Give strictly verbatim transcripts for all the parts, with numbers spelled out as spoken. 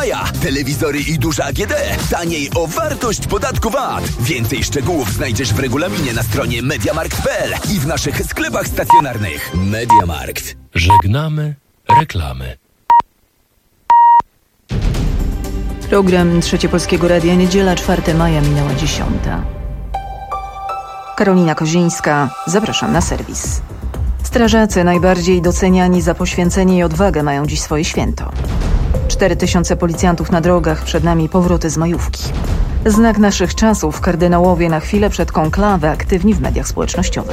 maja. Telewizory i duże A G D. Taniej o wartość podatku V A T. Więcej szczegółów znajdziesz w regulaminie na stronie mediamarkt kropka p l i w naszych sklepach stacjonarnych. Mediamarkt. Żegnamy reklamy. Program Trzecie Polskiego Radia, niedziela czwartego maja, minęła dziesiąta. Karolina Kozińska, zapraszam na serwis. Strażacy, najbardziej doceniani za poświęcenie i odwagę, mają dziś swoje święto. Cztery tysiące policjantów na drogach, przed nami powroty z majówki. Znak naszych czasów, kardynałowie na chwilę przed konklawę, aktywni w mediach społecznościowych.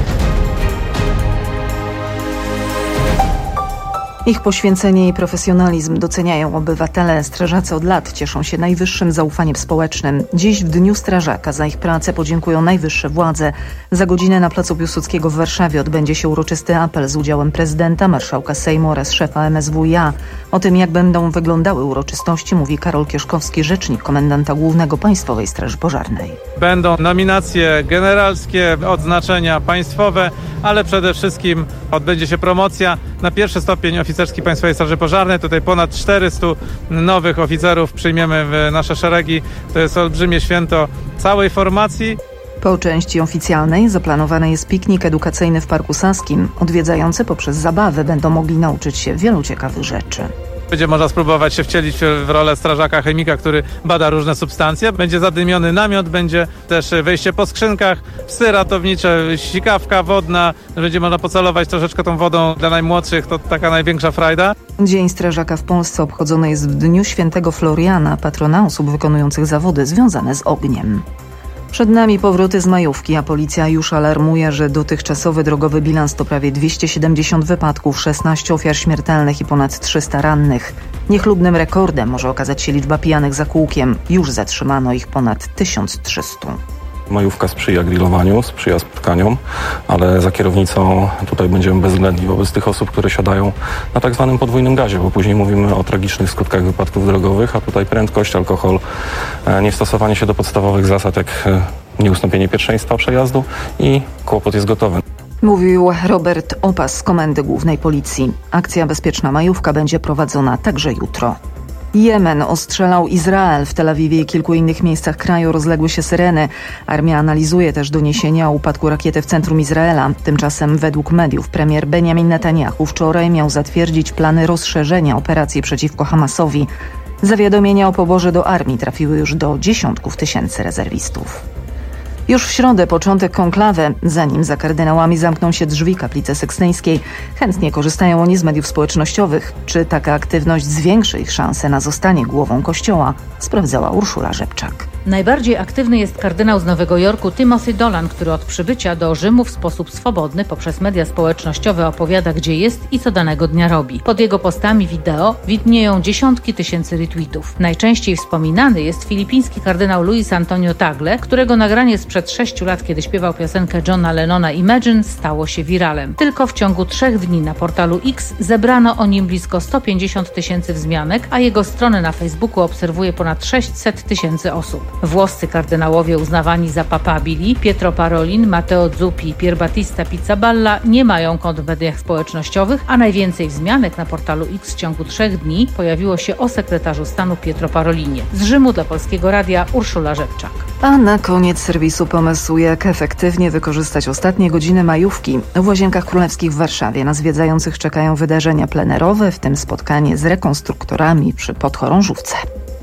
Ich poświęcenie i profesjonalizm doceniają obywatele. Strażacy od lat cieszą się najwyższym zaufaniem społecznym. Dziś w Dniu Strażaka za ich pracę podziękują najwyższe władze. Za godzinę na placu Piłsudskiego w Warszawie odbędzie się uroczysty apel z udziałem prezydenta, marszałka Sejmu oraz szefa M S W iA. O tym, jak będą wyglądały uroczystości, mówi Karol Kieszkowski, rzecznik komendanta głównego Państwowej Straży Pożarnej. Będą nominacje generalskie, odznaczenia państwowe, ale przede wszystkim odbędzie się promocja na pierwszy stopień oficerski Państwowej Straży Pożarnej. Tutaj ponad czterysta nowych oficerów przyjmiemy w nasze szeregi. To jest olbrzymie święto całej formacji. Po części oficjalnej zaplanowany jest piknik edukacyjny w Parku Saskim. Odwiedzający poprzez zabawę będą mogli nauczyć się wielu ciekawych rzeczy. Będzie można spróbować się wcielić w rolę strażaka chemika, który bada różne substancje. Będzie zadymiony namiot, będzie też wejście po skrzynkach, psy ratownicze, sikawka wodna. Będzie można pocelować troszeczkę tą wodą dla najmłodszych. To taka największa frajda. Dzień Strażaka w Polsce obchodzony jest w dniu świętego Floriana, patrona osób wykonujących zawody związane z ogniem. Przed nami powroty z majówki, a policja już alarmuje, że dotychczasowy drogowy bilans to prawie dwieście siedemdziesiąt wypadków, szesnaście ofiar śmiertelnych i ponad trzysta rannych. Niechlubnym rekordem może okazać się liczba pijanych za kółkiem. Już zatrzymano ich ponad tysiąc trzysta. Majówka sprzyja grillowaniu, sprzyja spotkaniom, ale za kierownicą tutaj będziemy bezwzględni wobec tych osób, które siadają na tak zwanym podwójnym gazie, bo później mówimy o tragicznych skutkach wypadków drogowych, a tutaj prędkość, alkohol, niestosowanie się do podstawowych zasad jak nieustąpienie pierwszeństwa przejazdu i kłopot jest gotowy. Mówił Robert Opas z Komendy Głównej Policji. Akcja Bezpieczna Majówka będzie prowadzona także jutro. Jemen ostrzelał Izrael. W Tel Awiwie i kilku innych miejscach kraju rozległy się syreny. Armia analizuje też doniesienia o upadku rakiety w centrum Izraela. Tymczasem według mediów premier Benjamin Netanyahu wczoraj miał zatwierdzić plany rozszerzenia operacji przeciwko Hamasowi. Zawiadomienia o poborze do armii trafiły już do dziesiątków tysięcy rezerwistów. Już w środę początek konklawy. Zanim za kardynałami zamkną się drzwi kaplicy sykstyńskiej, chętnie korzystają oni z mediów społecznościowych. Czy taka aktywność zwiększy ich szanse na zostanie głową Kościoła? Sprawdzała Urszula Rzepczak. Najbardziej aktywny jest kardynał z Nowego Jorku Timothy Dolan, który od przybycia do Rzymu w sposób swobodny poprzez media społecznościowe opowiada, gdzie jest i co danego dnia robi. Pod jego postami wideo widnieją dziesiątki tysięcy retweetów. Najczęściej wspominany jest filipiński kardynał Luis Antonio Tagle, którego nagranie sprzed sześciu lat, kiedy śpiewał piosenkę Johna Lennona Imagine, stało się wiralem. Tylko w ciągu trzech dni na portalu X zebrano o nim blisko sto pięćdziesiąt tysięcy wzmianek, a jego stronę na Facebooku obserwuje ponad sześćset tysięcy osób. Włoscy kardynałowie uznawani za papabili, Pietro Parolin, Matteo Zuppi i Pierbattista Pizzaballa nie mają kont w mediach społecznościowych, a najwięcej wzmianek na portalu X w ciągu trzech dni pojawiło się o sekretarzu stanu Pietro Parolinie. Z Rzymu dla Polskiego Radia Urszula Rzepczak. A na koniec serwisu pomysł, jak efektywnie wykorzystać ostatnie godziny majówki. W Łazienkach Królewskich w Warszawie na zwiedzających czekają wydarzenia plenerowe, w tym spotkanie z rekonstruktorami przy podchorążówce.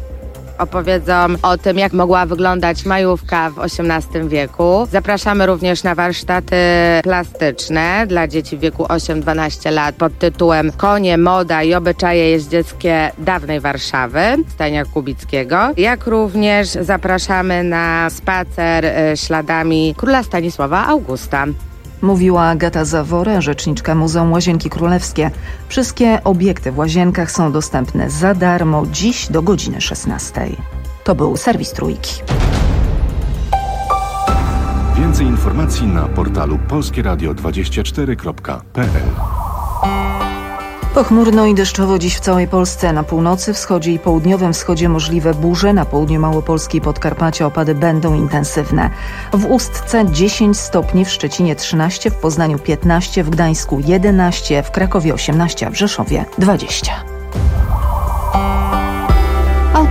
Opowiedzą o tym, jak mogła wyglądać majówka w osiemnastym wieku. Zapraszamy również na warsztaty plastyczne dla dzieci w wieku osiem do dwunastu lat pod tytułem Konie, moda i obyczaje jeździeckie dawnej Warszawy Stania Kubickiego. Jak również zapraszamy na spacer śladami króla Stanisława Augusta. Mówiła Agata Zawora, rzeczniczka Muzeum Łazienki Królewskie. Wszystkie obiekty w Łazienkach są dostępne za darmo dziś do godziny szesnastej. To był serwis Trójki. Więcej informacji na portalu polskie radio dwadzieścia cztery kropka p l. Pochmurno i deszczowo dziś w całej Polsce. Na północy, wschodzie i południowym wschodzie możliwe burze. Na południu Małopolski i Podkarpacia opady będą intensywne. W Ustce dziesięć stopni, w Szczecinie trzynaście, w Poznaniu piętnaście, w Gdańsku jedenaście, w Krakowie osiemnaście, a w Rzeszowie dwadzieścia. A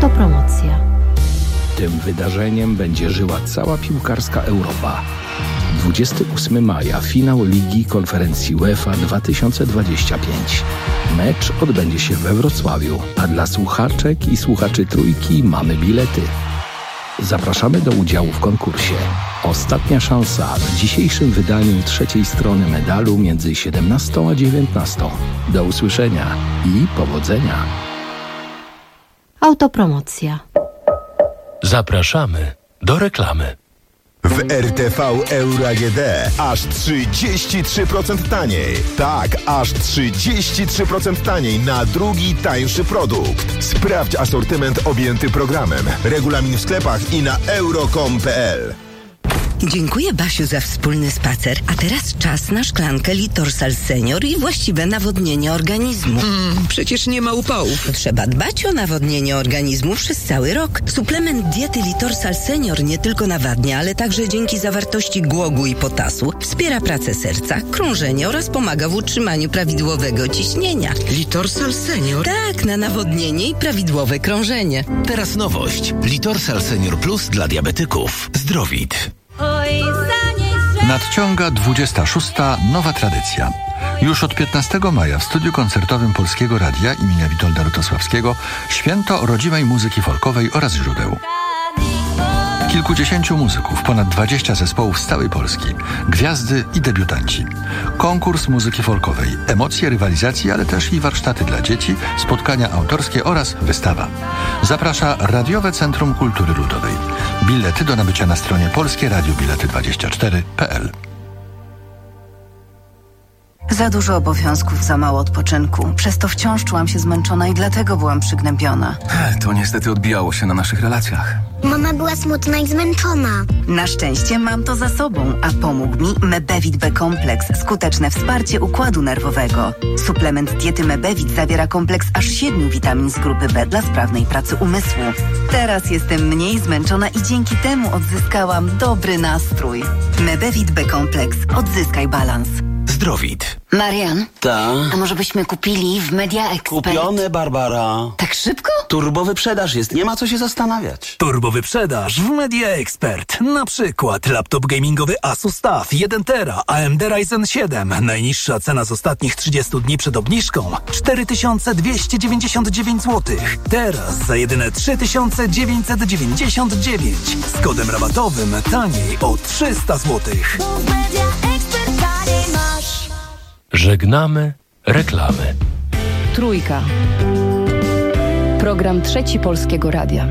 Autopromocja. Tym wydarzeniem będzie żyła cała piłkarska Europa. dwudziestego ósmego maja finał Ligi Konferencji UEFA dwa tysiące dwudziesty piąty. Mecz odbędzie się we Wrocławiu, a dla słuchaczek i słuchaczy Trójki mamy bilety. Zapraszamy do udziału w konkursie. Ostatnia szansa w dzisiejszym wydaniu trzeciej strony medalu między siedemnastą a dziewiętnastą. Do usłyszenia i powodzenia. Autopromocja. Zapraszamy do reklamy. W R T V Euro A G D aż trzydzieści trzy procent taniej. Tak, aż trzydzieści trzy procent taniej na drugi tańszy produkt. Sprawdź asortyment objęty programem. Regulamin w sklepach i na euro kropka com kropka p l. Dziękuję, Basiu, za wspólny spacer. A teraz czas na szklankę Litorsal Senior i właściwe nawodnienie organizmu. Mm, przecież nie ma upałów. Trzeba dbać o nawodnienie organizmu przez cały rok. Suplement diety Litorsal Senior nie tylko nawadnia, ale także dzięki zawartości głogu i potasu wspiera pracę serca, krążenie oraz pomaga w utrzymaniu prawidłowego ciśnienia. Litorsal Senior? Tak, na nawodnienie i prawidłowe krążenie. Teraz nowość. Litorsal Senior Plus dla diabetyków. Zdrowit. Nadciąga dwudziesta szósta nowa tradycja. Już od piętnastego maja w studiu koncertowym Polskiego Radia imienia Witolda Rutosławskiego święto rodzimej muzyki folkowej oraz źródeł. Kilkudziesięciu muzyków, ponad dwadzieścia zespołów z całej Polski, gwiazdy i debiutanci. Konkurs muzyki folkowej, emocje rywalizacji, ale też i warsztaty dla dzieci, spotkania autorskie oraz wystawa. Zaprasza Radiowe Centrum Kultury Ludowej. Bilety do nabycia na stronie polskie radio bilety dwadzieścia cztery kropka p l. Za dużo obowiązków, za mało odpoczynku. Przez to wciąż czułam się zmęczona i dlatego byłam przygnębiona. To niestety odbijało się na naszych relacjach. Mama była smutna i zmęczona. Na szczęście mam to za sobą, a pomógł mi Mebevit B Kompleks. Skuteczne wsparcie układu nerwowego. Suplement diety Mebevit zawiera kompleks aż siedmiu witamin z grupy B dla sprawnej pracy umysłu. Teraz jestem mniej zmęczona i dzięki temu odzyskałam dobry nastrój. Mebevit B Kompleks. Odzyskaj balans. Zdrowit. Marian? Ta? A może byśmy kupili w Media Expert? Kupione, Barbara. Tak szybko? Turbo wyprzedaż jest, nie ma co się zastanawiać. Turbo wyprzedaż w Media Expert. Na przykład laptop gamingowy Asus T A F jeden tera A M D Ryzen siedem. Najniższa cena z ostatnich trzydziestu dni przed obniżką cztery tysiące dwieście dziewięćdziesiąt dziewięć złotych. Teraz za jedyne trzy tysiące dziewięćset dziewięćdziesiąt dziewięć. Z kodem rabatowym taniej o trzysta złotych. Żegnamy reklamy. Trójka. Program Trzeci Polskiego Radia.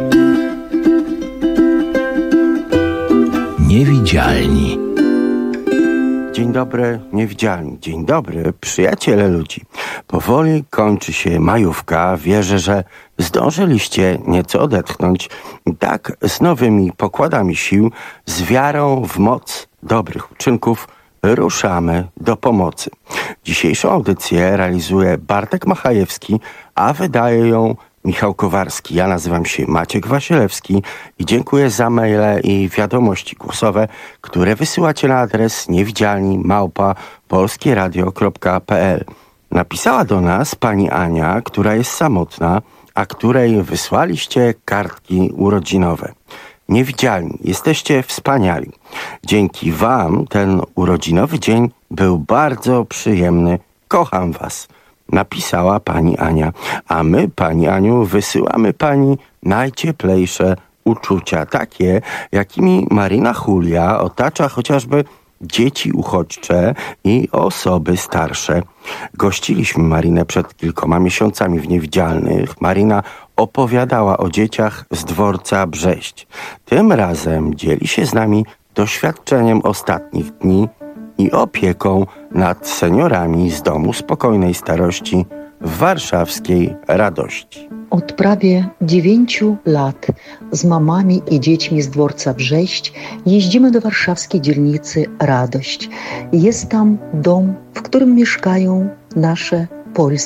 Niewidzialni. Dzień dobry, niewidzialni. Dzień dobry, przyjaciele ludzi. Powoli kończy się majówka. Wierzę, że zdążyliście nieco odetchnąć. Tak, z nowymi pokładami sił, z wiarą w moc dobrych uczynków ruszamy do pomocy. Dzisiejszą audycję realizuje Bartek Machajewski, a wydaje ją Michał Kowarski. Ja nazywam się Maciek Wasilewski i dziękuję za maile i wiadomości głosowe, które wysyłacie na adres niewidzialni małpa polskieradio kropka p l. Napisała do nas pani Ania, która jest samotna, a której wysłaliście kartki urodzinowe. Niewidzialni, jesteście wspaniali. Dzięki wam ten urodzinowy dzień był bardzo przyjemny. Kocham was. Napisała pani Ania. A my, pani Aniu, wysyłamy pani najcieplejsze uczucia. Takie, jakimi Marina Julia otacza chociażby dzieci uchodźcze i osoby starsze. Gościliśmy Marinę przed kilkoma miesiącami w Niewidzialnych. Marina opowiadała o dzieciach z dworca Brześć. Tym razem dzieli się z nami doświadczeniem ostatnich dni i opieką nad seniorami z Domu Spokojnej Starości w warszawskiej Radości. Od prawie dziewięciu lat z mamami i dziećmi z dworca Brześć jeździmy do warszawskiej dzielnicy Radość. Jest tam dom, w którym mieszkają nasze polskie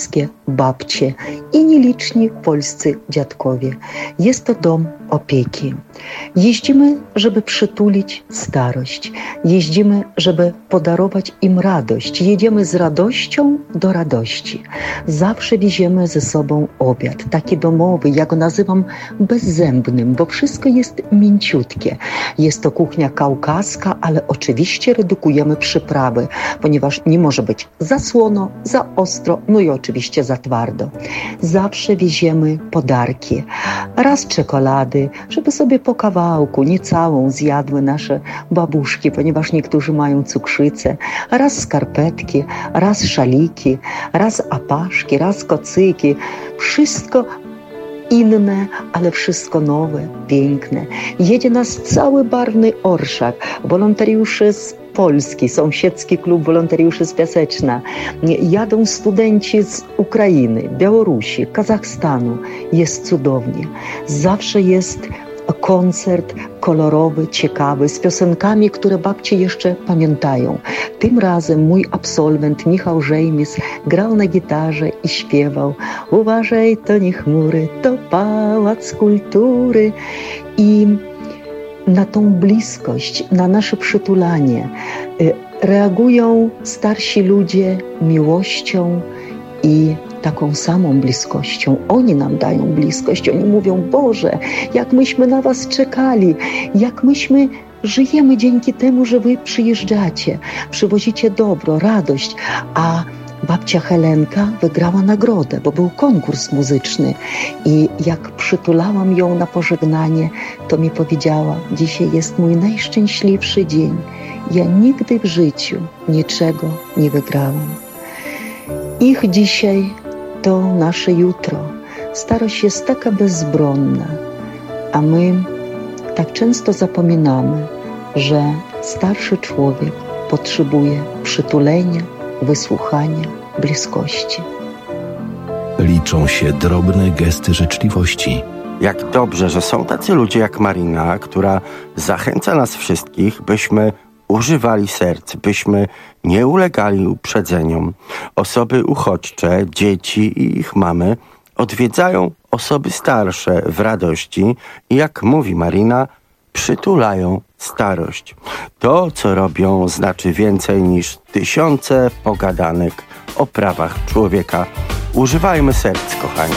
babcie i nieliczni polscy dziadkowie. Jest to dom opieki. Jeździmy, żeby przytulić starość. Jeździmy, żeby podarować im radość. Jedziemy z radością do radości. Zawsze wieziemy ze sobą obiad, taki domowy, ja go nazywam bezzębnym, bo wszystko jest mięciutkie. Jest to kuchnia kaukaska, ale oczywiście redukujemy przyprawy, ponieważ nie może być za słono, za ostro, no i oczywiście za twardo. Zawsze wieziemy podarki. Raz czekolady, żeby sobie po kawałku, nie całą zjadły nasze babuszki, ponieważ niektórzy mają cukrzycę. Raz skarpetki, raz szaliki, raz apaszki, raz kocyki. Wszystko inne, ale wszystko nowe, piękne. Jedzie nas cały barwny orszak, wolontariusze z Polski, sąsiedzki klub wolontariuszy z Piaseczna. Jadą studenci z Ukrainy, Białorusi, Kazachstanu. Jest cudownie. Zawsze jest koncert kolorowy, ciekawy, z piosenkami, które babcie jeszcze pamiętają. Tym razem mój absolwent Michał Żejmis grał na gitarze i śpiewał: uważaj, to nie chmury, to pałac kultury. I na tą bliskość, na nasze przytulanie reagują starsi ludzie miłością i taką samą bliskością. Oni nam dają bliskość. Oni mówią: Boże, jak myśmy na was czekali, jak myśmy żyjemy dzięki temu, że wy przyjeżdżacie, przywozicie dobro, radość. A babcia Helenka wygrała nagrodę, bo był konkurs muzyczny i jak przytulałam ją na pożegnanie, to mi powiedziała: dzisiaj jest mój najszczęśliwszy dzień. Ja nigdy w życiu niczego nie wygrałam. Ich dzisiaj to nasze jutro. Starość jest taka bezbronna, a my tak często zapominamy, że starszy człowiek potrzebuje przytulenia, wysłuchania, bliskości. Liczą się drobne gesty życzliwości. Jak dobrze, że są tacy ludzie jak Marina, która zachęca nas wszystkich, byśmy używali serc, byśmy nie ulegali uprzedzeniom. Osoby uchodźcze, dzieci i ich mamy odwiedzają osoby starsze w radości i, jak mówi Marina, przytulają starość. To, co robią, znaczy więcej niż tysiące pogadanek o prawach człowieka. Używajmy serc, kochani.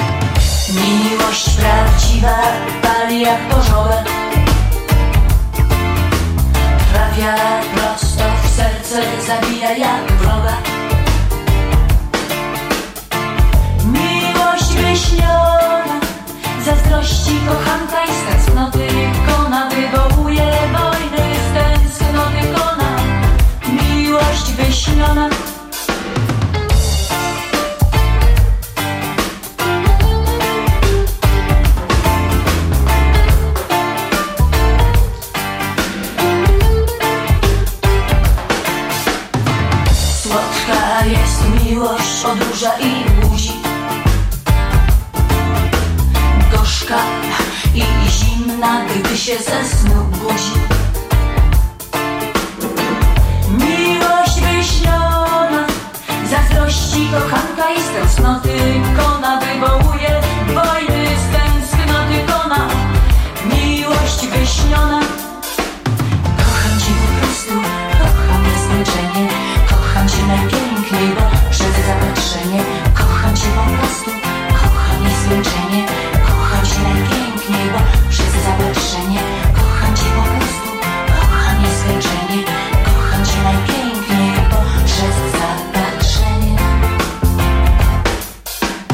Miłość prawdziwa pali jak pożołek, trafia prosto w serce, zabija jak wroga. Miłość wyśniona, zazdrości kochanka i z tęsknoty kona wywołuje wojny, z tęsknoty kona. Miłość wyśniona. Słodka jest miłość od róża i buzi, gorzka i zimna, gdy się ze snu budzi. Miłość wyśniona, zazdrości kochanka i z tęsknoty kona wywołuje wojny, z tęsknoty kona. Miłość wyśniona. Kocham cię po prostu, kocham nieskończenie, kocham cię najpiękniej, bo przez zapatrzenie. Kocham cię po prostu, kocham nieskończenie, kocham cię najpiękniej, bo przez zapatrzenie. Kocham cię po prostu, kocham nieskończenie, kocham cię najpiękniej, bo przez zapatrzenie.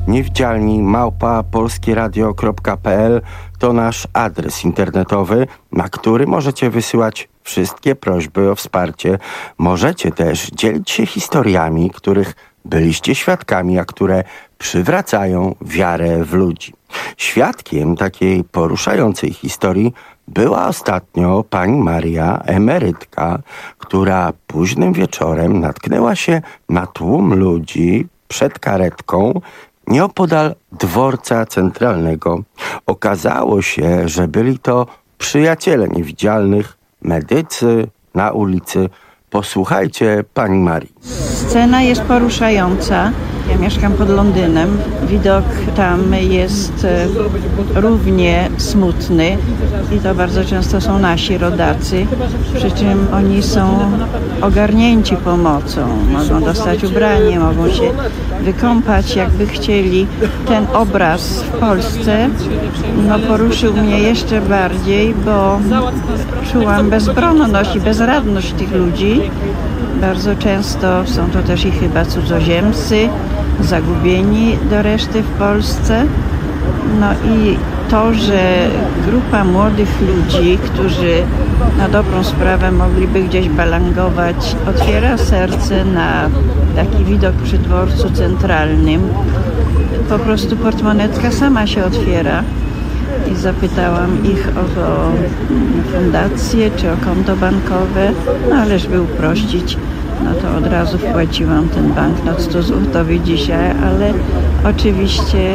Niewidzialni małpa polskieradio kropka p l to nasz adres internetowy, na który możecie wysyłać wszystkie prośby o wsparcie. Możecie też dzielić się historiami, których byliście świadkami, a które przywracają wiarę w ludzi. Świadkiem takiej poruszającej historii była ostatnio pani Maria, emerytka, która późnym wieczorem natknęła się na tłum ludzi przed karetką nieopodal dworca centralnego. Okazało się, że byli to przyjaciele niewidzialnych, medycy na ulicy. Posłuchajcie pani Marii. Scena jest poruszająca. Ja mieszkam pod Londynem. Widok tam jest e, równie smutny i to bardzo często są nasi rodacy, przy czym oni są ogarnięci pomocą. Mogą dostać ubranie, mogą się wykąpać jakby chcieli. Ten obraz w Polsce no, poruszył mnie jeszcze bardziej, bo czułam bezbronność i bezradność tych ludzi. Bardzo często są to też i chyba cudzoziemcy, zagubieni do reszty w Polsce. No i to, że grupa młodych ludzi, którzy na dobrą sprawę mogliby gdzieś balangować, otwiera serce na taki widok przy dworcu centralnym. Po prostu portmonetka sama się otwiera. I zapytałam ich o, o fundację czy o konto bankowe, no ale żeby uprościć, no to od razu wpłaciłam ten banknot sto złotych dzisiaj, ale oczywiście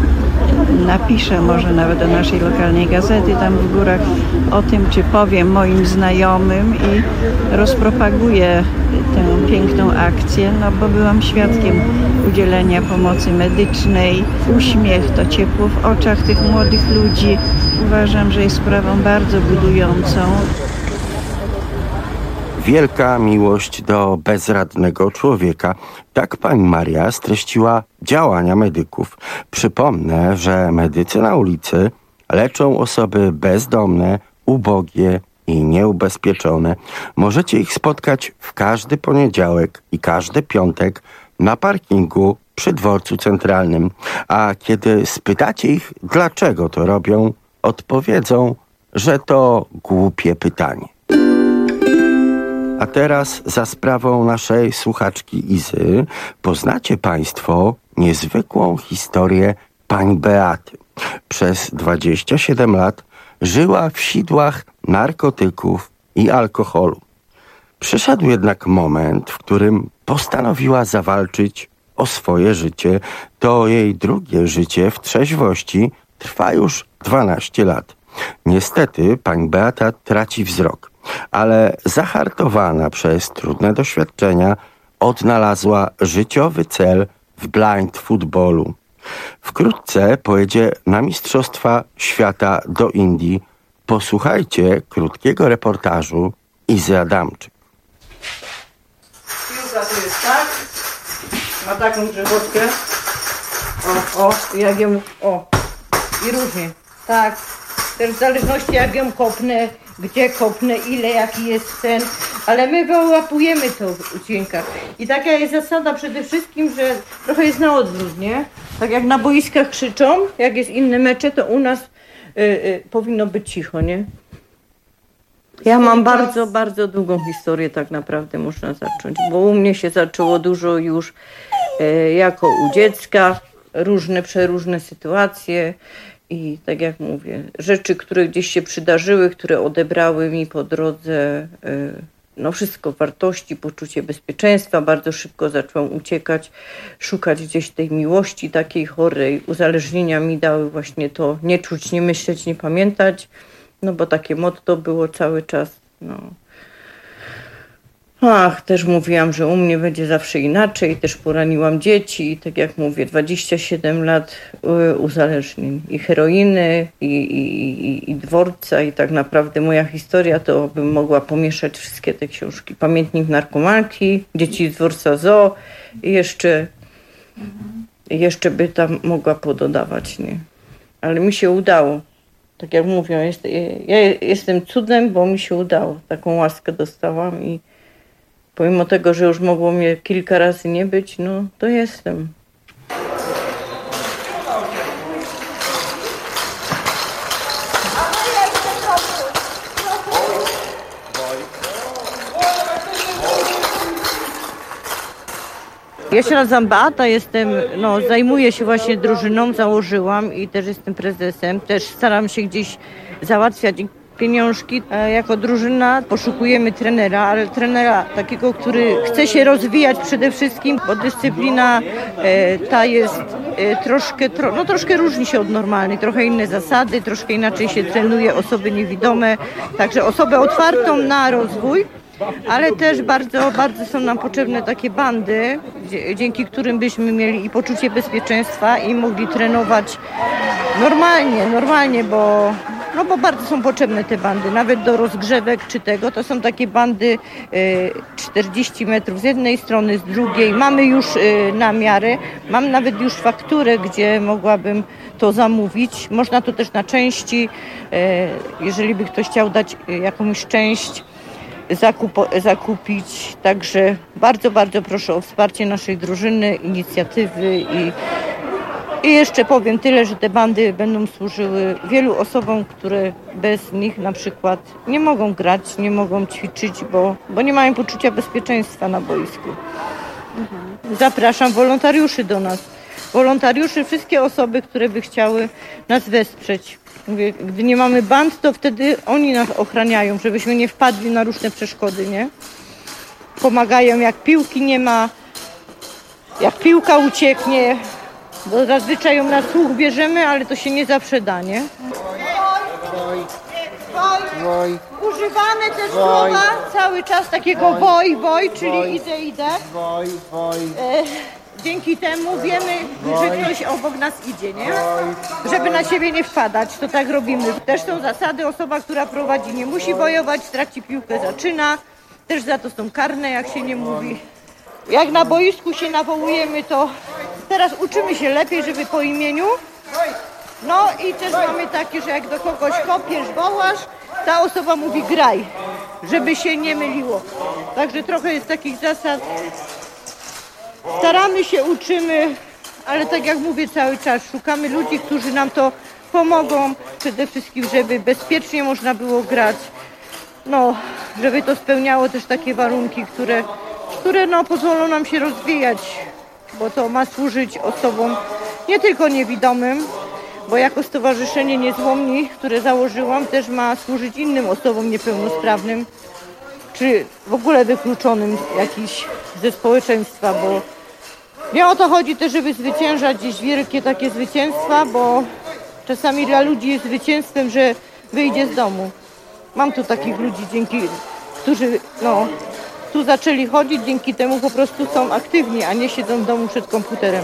napiszę może nawet do naszej lokalnej gazety tam w górach o tym, czy powiem moim znajomym i rozpropaguję tę piękną akcję, no bo byłam świadkiem udzielenia pomocy medycznej. Uśmiech, to ciepło w oczach tych młodych ludzi. Uważam, że jest sprawą bardzo budującą. Wielka miłość do bezradnego człowieka. Tak pani Maria streściła działania medyków. Przypomnę, że medycy na ulicy leczą osoby bezdomne, ubogie i nieubezpieczone. Możecie ich spotkać w każdy poniedziałek i każdy piątek na parkingu przy dworcu centralnym. A kiedy spytacie ich, dlaczego to robią, odpowiedzą, że to głupie pytanie. A teraz za sprawą naszej słuchaczki Izy poznacie państwo niezwykłą historię pani Beaty. Przez dwadzieścia siedem lat żyła w sidłach narkotyków i alkoholu. Przyszedł jednak moment, w którym postanowiła zawalczyć o swoje życie. To jej drugie życie w trzeźwości trwa już dwanaście lat. Niestety pani Beata traci wzrok, ale zahartowana przez trudne doświadczenia odnalazła życiowy cel w blind footballu. Wkrótce pojedzie na Mistrzostwa Świata do Indii. Posłuchajcie krótkiego reportażu Izy Adamczyk. Piłka to jest tak, ma taką grzechotkę, o, o, jak ją, o, i różnie, tak, też w zależności jak ją kopnę, gdzie kopnę, ile, jaki jest ten, ale my wyłapujemy to w dźwiękach. I taka jest zasada przede wszystkim, że trochę jest na odwrót, nie? Tak jak na boiskach krzyczą, jak jest inne mecze, to u nas y, y, powinno być cicho, nie? Ja mam bardzo, bardzo długą historię tak naprawdę można zacząć, bo u mnie się zaczęło dużo już e, jako u dziecka, różne, przeróżne sytuacje i tak jak mówię, rzeczy, które gdzieś się przydarzyły, które odebrały mi po drodze e, no wszystko, wartości, poczucie bezpieczeństwa. Bardzo szybko zaczęłam uciekać, szukać gdzieś tej miłości takiej chorej. Uzależnienia mi dały właśnie to nie czuć, nie myśleć, nie pamiętać. No bo takie motto było cały czas, no. Ach, też mówiłam, że u mnie będzie zawsze inaczej, też poraniłam dzieci i tak jak mówię, dwadzieścia siedem lat uzależnień i heroiny, i, i, i, i dworca i tak naprawdę moja historia to bym mogła pomieszać wszystkie te książki. Pamiętnik narkomanki, Dzieci z dworca zoo i jeszcze, jeszcze by tam mogła pododawać, nie? Ale mi się udało. Tak jak mówią, jest, ja jestem cudem, bo mi się udało. Taką łaskę dostałam i pomimo tego, że już mogło mnie kilka razy nie być, no to jestem. Ja się nazywam Beata, jestem, no, zajmuję się właśnie drużyną, założyłam i też jestem prezesem. Też staram się gdzieś załatwiać pieniążki. Jako drużyna poszukujemy trenera, ale trenera takiego, który chce się rozwijać przede wszystkim, bo dyscyplina ta jest troszkę, tro, no troszkę różni się od normalnej, trochę inne zasady, troszkę inaczej się trenuje osoby niewidome, także osobę otwartą na rozwój. Ale też bardzo, bardzo są nam potrzebne takie bandy, dzięki którym byśmy mieli i poczucie bezpieczeństwa i mogli trenować normalnie, normalnie, bo, no bo bardzo są potrzebne te bandy, nawet do rozgrzewek czy tego. To są takie bandy czterdzieści metrów z jednej strony, z drugiej. Mamy już namiary, mam nawet już fakturę, gdzie mogłabym to zamówić. Można to też na części, jeżeli by ktoś chciał dać jakąś część, Zakup, zakupić. Także bardzo, bardzo proszę o wsparcie naszej drużyny, inicjatywy i, i jeszcze powiem tyle, że te bandy będą służyły wielu osobom, które bez nich na przykład nie mogą grać, nie mogą ćwiczyć, bo, bo nie mają poczucia bezpieczeństwa na boisku. Mhm. Zapraszam wolontariuszy do nas. Wolontariuszy, wszystkie osoby, które by chciały nas wesprzeć. Mówię, gdy nie mamy band, to wtedy oni nas ochraniają, żebyśmy nie wpadli na różne przeszkody, nie? Pomagają, jak piłki nie ma, jak piłka ucieknie, bo zazwyczaj ją na słuch bierzemy, ale to się nie zawsze da, nie? Woj, woj. Używamy też woj. Słowa cały czas takiego woj, woj, czyli woj. idę, idę. Woj, woj. E, Dzięki temu wiemy, że ktoś obok nas idzie, nie? Żeby na siebie nie wpadać, to tak robimy. Też są zasady, osoba, która prowadzi, nie musi bojować, traci piłkę, zaczyna. Też za to są karne, jak się nie mówi. Jak na boisku się nawołujemy, to teraz uczymy się lepiej, żeby po imieniu. No i też mamy takie, że jak do kogoś kopiesz, wołasz, ta osoba mówi graj, żeby się nie myliło. Także trochę jest takich zasad. Staramy się, uczymy, ale tak jak mówię cały czas, szukamy ludzi, którzy nam to pomogą. Przede wszystkim, żeby bezpiecznie można było grać, no, żeby to spełniało też takie warunki, które, które no, pozwolą nam się rozwijać, bo to ma służyć osobom nie tylko niewidomym, bo jako Stowarzyszenie Niezłomni, które założyłam, też ma służyć innym osobom niepełnosprawnym, czy w ogóle wykluczonym jakiś ze społeczeństwa, bo nie o to chodzi też, żeby zwyciężać gdzieś wielkie takie zwycięstwa, bo czasami dla ludzi jest zwycięstwem, że wyjdzie z domu. Mam tu takich ludzi, dzięki, którzy no, tu zaczęli chodzić, dzięki temu po prostu są aktywni, a nie siedzą w domu przed komputerem.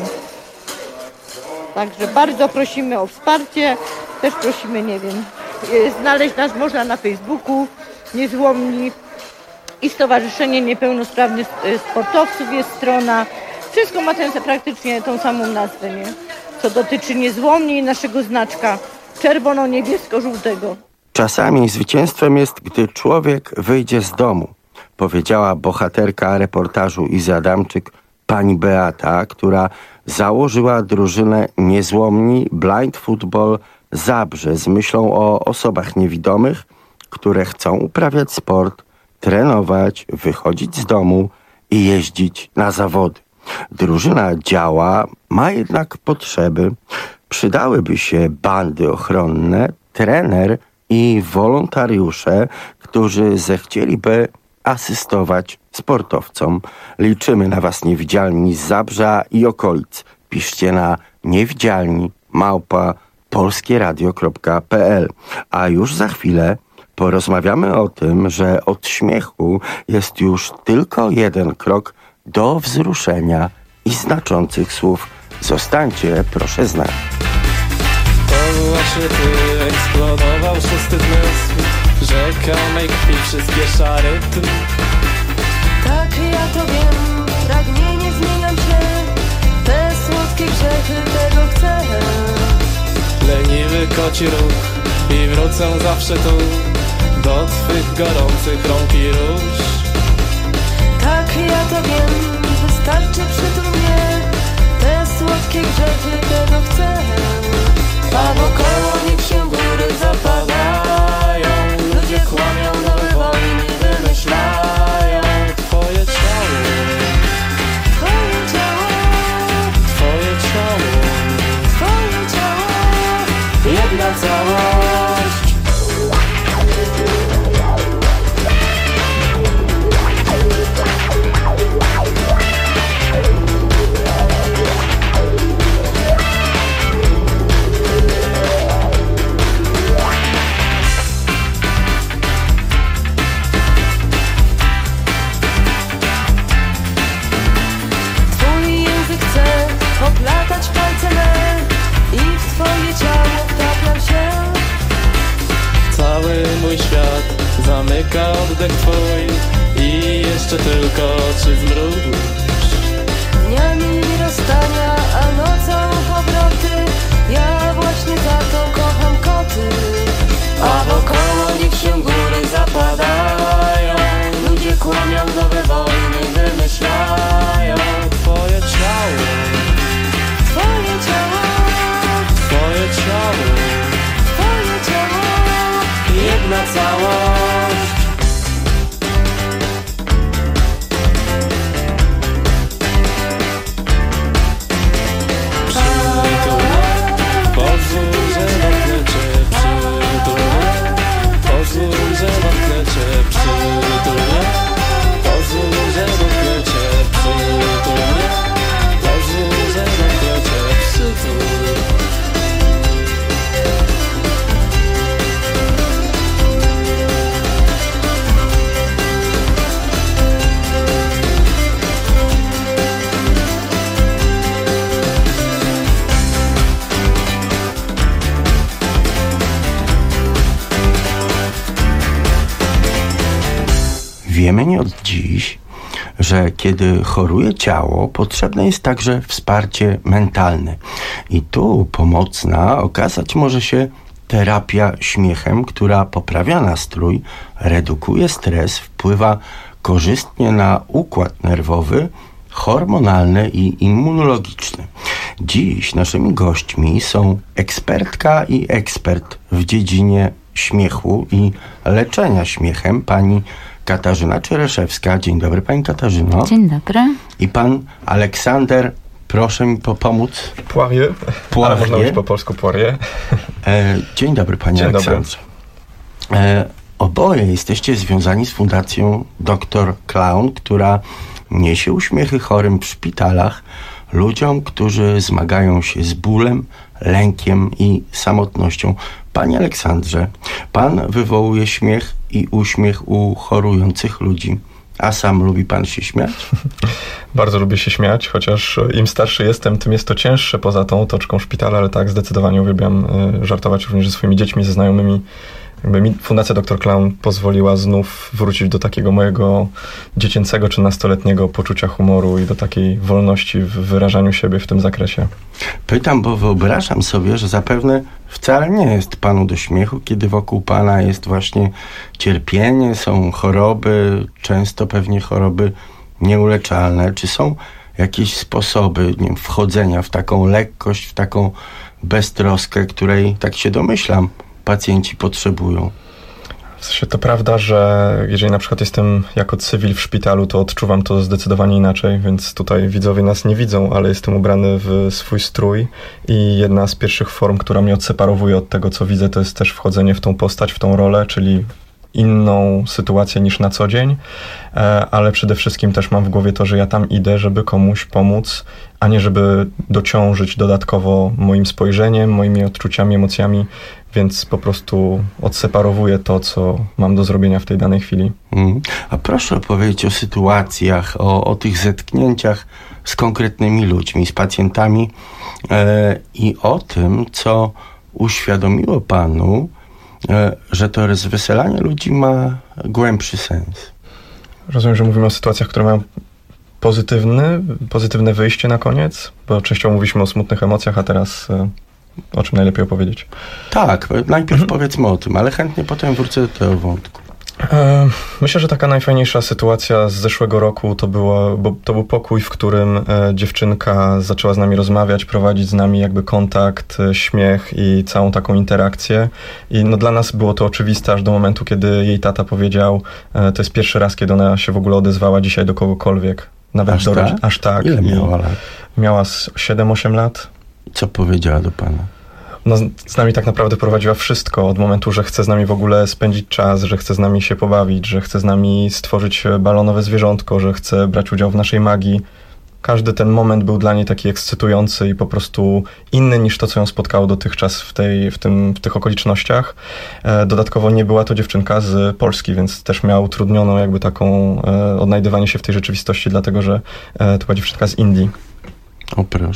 Także bardzo prosimy o wsparcie, też prosimy, nie wiem, znaleźć nas można na Facebooku, Niezłomni. I Stowarzyszenie Niepełnosprawnych Sportowców jest strona. Wszystko ma ten, praktycznie tą samą nazwę, nie? Co dotyczy Niezłomni i naszego znaczka czerwono-niebiesko-żółtego. Czasami zwycięstwem jest, gdy człowiek wyjdzie z domu, powiedziała bohaterka reportażu Izy Adamczyk, pani Beata, która założyła drużynę Niezłomni Blind Football Zabrze z myślą o osobach niewidomych, które chcą uprawiać sport, trenować, wychodzić z domu i jeździć na zawody. Drużyna działa, ma jednak potrzeby. Przydałyby się bandy ochronne, trener i wolontariusze, którzy zechcieliby asystować sportowcom. Liczymy na Was, niewidzialni z Zabrza i okolic. Piszcie na niewidzialni małpa polskieradio kropka pe el. A już za chwilę porozmawiamy o tym, że od śmiechu jest już tylko jeden krok do wzruszenia i znaczących słów. Zostańcie, proszę, z nami. To właśnie ty eksplodował szósty zmysł, rzeka mej krwi przyspiesza rytm. Tak, ja to wiem, pragnienie zmienia cię, te słodkie grzechy, tego chcę. Leniwy koci ruch i wrócę zawsze tu, do twych gorących rąk i róż. Tak, ja to wiem, wystarczy przytul mnie, te słodkie grzechy, tego chcę. A wokoło niech się góry zapadają, ludzie kłamią, nowe wojny wymyślają. Twoje ciało, twoje ciało smutek twój i jeszcze tylko czy zmruż. Dniami rozstania, a nocą powroty, ja właśnie za to kocham koty. A wokoło niech się góry zapadają, ludzie kłamią, nowe wojny wymyślają. Twoje ciało, Twoje ciało, twoje ciało, Twoje ciało, jedna całość. Pozwól, że dotknę cię, przytulnie. Pozwól, że dotknę cię, przytulnie. Pozwól, że dotknę cię, przytulnie. Pozwól, że dotknę cię, przytulnie. Wiemy nie od dziś, że kiedy choruje ciało, potrzebne jest także wsparcie mentalne. I tu pomocna okazać może się terapia śmiechem, która poprawia nastrój, redukuje stres, wpływa korzystnie na układ nerwowy, hormonalny i immunologiczny. Dziś naszymi gośćmi są ekspertka i ekspert w dziedzinie śmiechu i leczenia śmiechem, pani Katarzyna Czereszewska. Dzień dobry, pani Katarzyno. Dzień dobry. I pan Aleksander, proszę mi po pomóc. Poirier, Poirier. Ale można mówić po polsku Poirier. E, dzień dobry, panie Dzień Aleksandrze. E, oboje jesteście związani z Fundacją doktor Clown, która niesie uśmiechy chorym w szpitalach, ludziom, którzy zmagają się z bólem, lękiem i samotnością. Panie Aleksandrze, pan wywołuje śmiech i uśmiech u chorujących ludzi. A sam lubi pan się śmiać? Bardzo lubię się śmiać, chociaż im starszy jestem, tym jest to cięższe poza tą otoczką szpitala, ale tak, zdecydowanie uwielbiam y, żartować również ze swoimi dziećmi, ze znajomymi. Jakby mi Fundacja doktor Clown pozwoliła znów wrócić do takiego mojego dziecięcego czy nastoletniego poczucia humoru i do takiej wolności w wyrażaniu siebie w tym zakresie. Pytam, bo wyobrażam sobie, że zapewne wcale nie jest panu do śmiechu, kiedy wokół pana jest właśnie cierpienie, są choroby, często pewnie choroby nieuleczalne. Czy są jakieś sposoby, nie wiem, wchodzenia w taką lekkość, w taką beztroskę, której, tak się domyślam, pacjenci potrzebują? W sensie to prawda, że jeżeli na przykład jestem jako cywil w szpitalu, to odczuwam to zdecydowanie inaczej, więc tutaj widzowie nas nie widzą, ale jestem ubrany w swój strój i jedna z pierwszych form, która mnie odseparowuje od tego, co widzę, to jest też wchodzenie w tą postać, w tą rolę, czyli inną sytuację niż na co dzień, ale przede wszystkim też mam w głowie to, że ja tam idę, żeby komuś pomóc, a nie żeby dociążyć dodatkowo moim spojrzeniem, moimi odczuciami, emocjami, więc po prostu odseparowuję to, co mam do zrobienia w tej danej chwili. Mm. A proszę opowiedzieć o sytuacjach, o, o tych zetknięciach z konkretnymi ludźmi, z pacjentami e, i o tym, co uświadomiło panu, e, że to rozweselanie ludzi ma głębszy sens. Rozumiem, że mówimy o sytuacjach, które mają pozytywny, pozytywne wyjście na koniec, bo częściowo mówiliśmy o smutnych emocjach, a teraz e, o czym najlepiej opowiedzieć? Tak, najpierw mhm. powiedzmy o tym, ale chętnie potem wrócę do tego wątku. E, myślę, że taka najfajniejsza sytuacja z zeszłego roku to, było, bo to był pokój, w którym e, dziewczynka zaczęła z nami rozmawiać, prowadzić z nami jakby kontakt, e, śmiech i całą taką interakcję. I no, dla nas było to oczywiste aż do momentu, kiedy jej tata powiedział, e, to jest pierwszy raz, kiedy ona się w ogóle odezwała dzisiaj do kogokolwiek. Nawet aż do tak? Rodzi- aż tak. Ile miała lat? Miała siedem osiem lat. Co powiedziała do pana? No, z nami tak naprawdę prowadziła wszystko, od momentu, że chce z nami w ogóle spędzić czas, że chce z nami się pobawić, że chce z nami stworzyć balonowe zwierzątko, że chce brać udział w naszej magii. Każdy ten moment był dla niej taki ekscytujący i po prostu inny niż to, co ją spotkało dotychczas w, tej, w, tym, w tych okolicznościach. E, dodatkowo nie była to dziewczynka z Polski, więc też miała utrudnioną jakby taką e, odnajdywanie się w tej rzeczywistości, dlatego że e, to była dziewczynka z Indii. O proszę.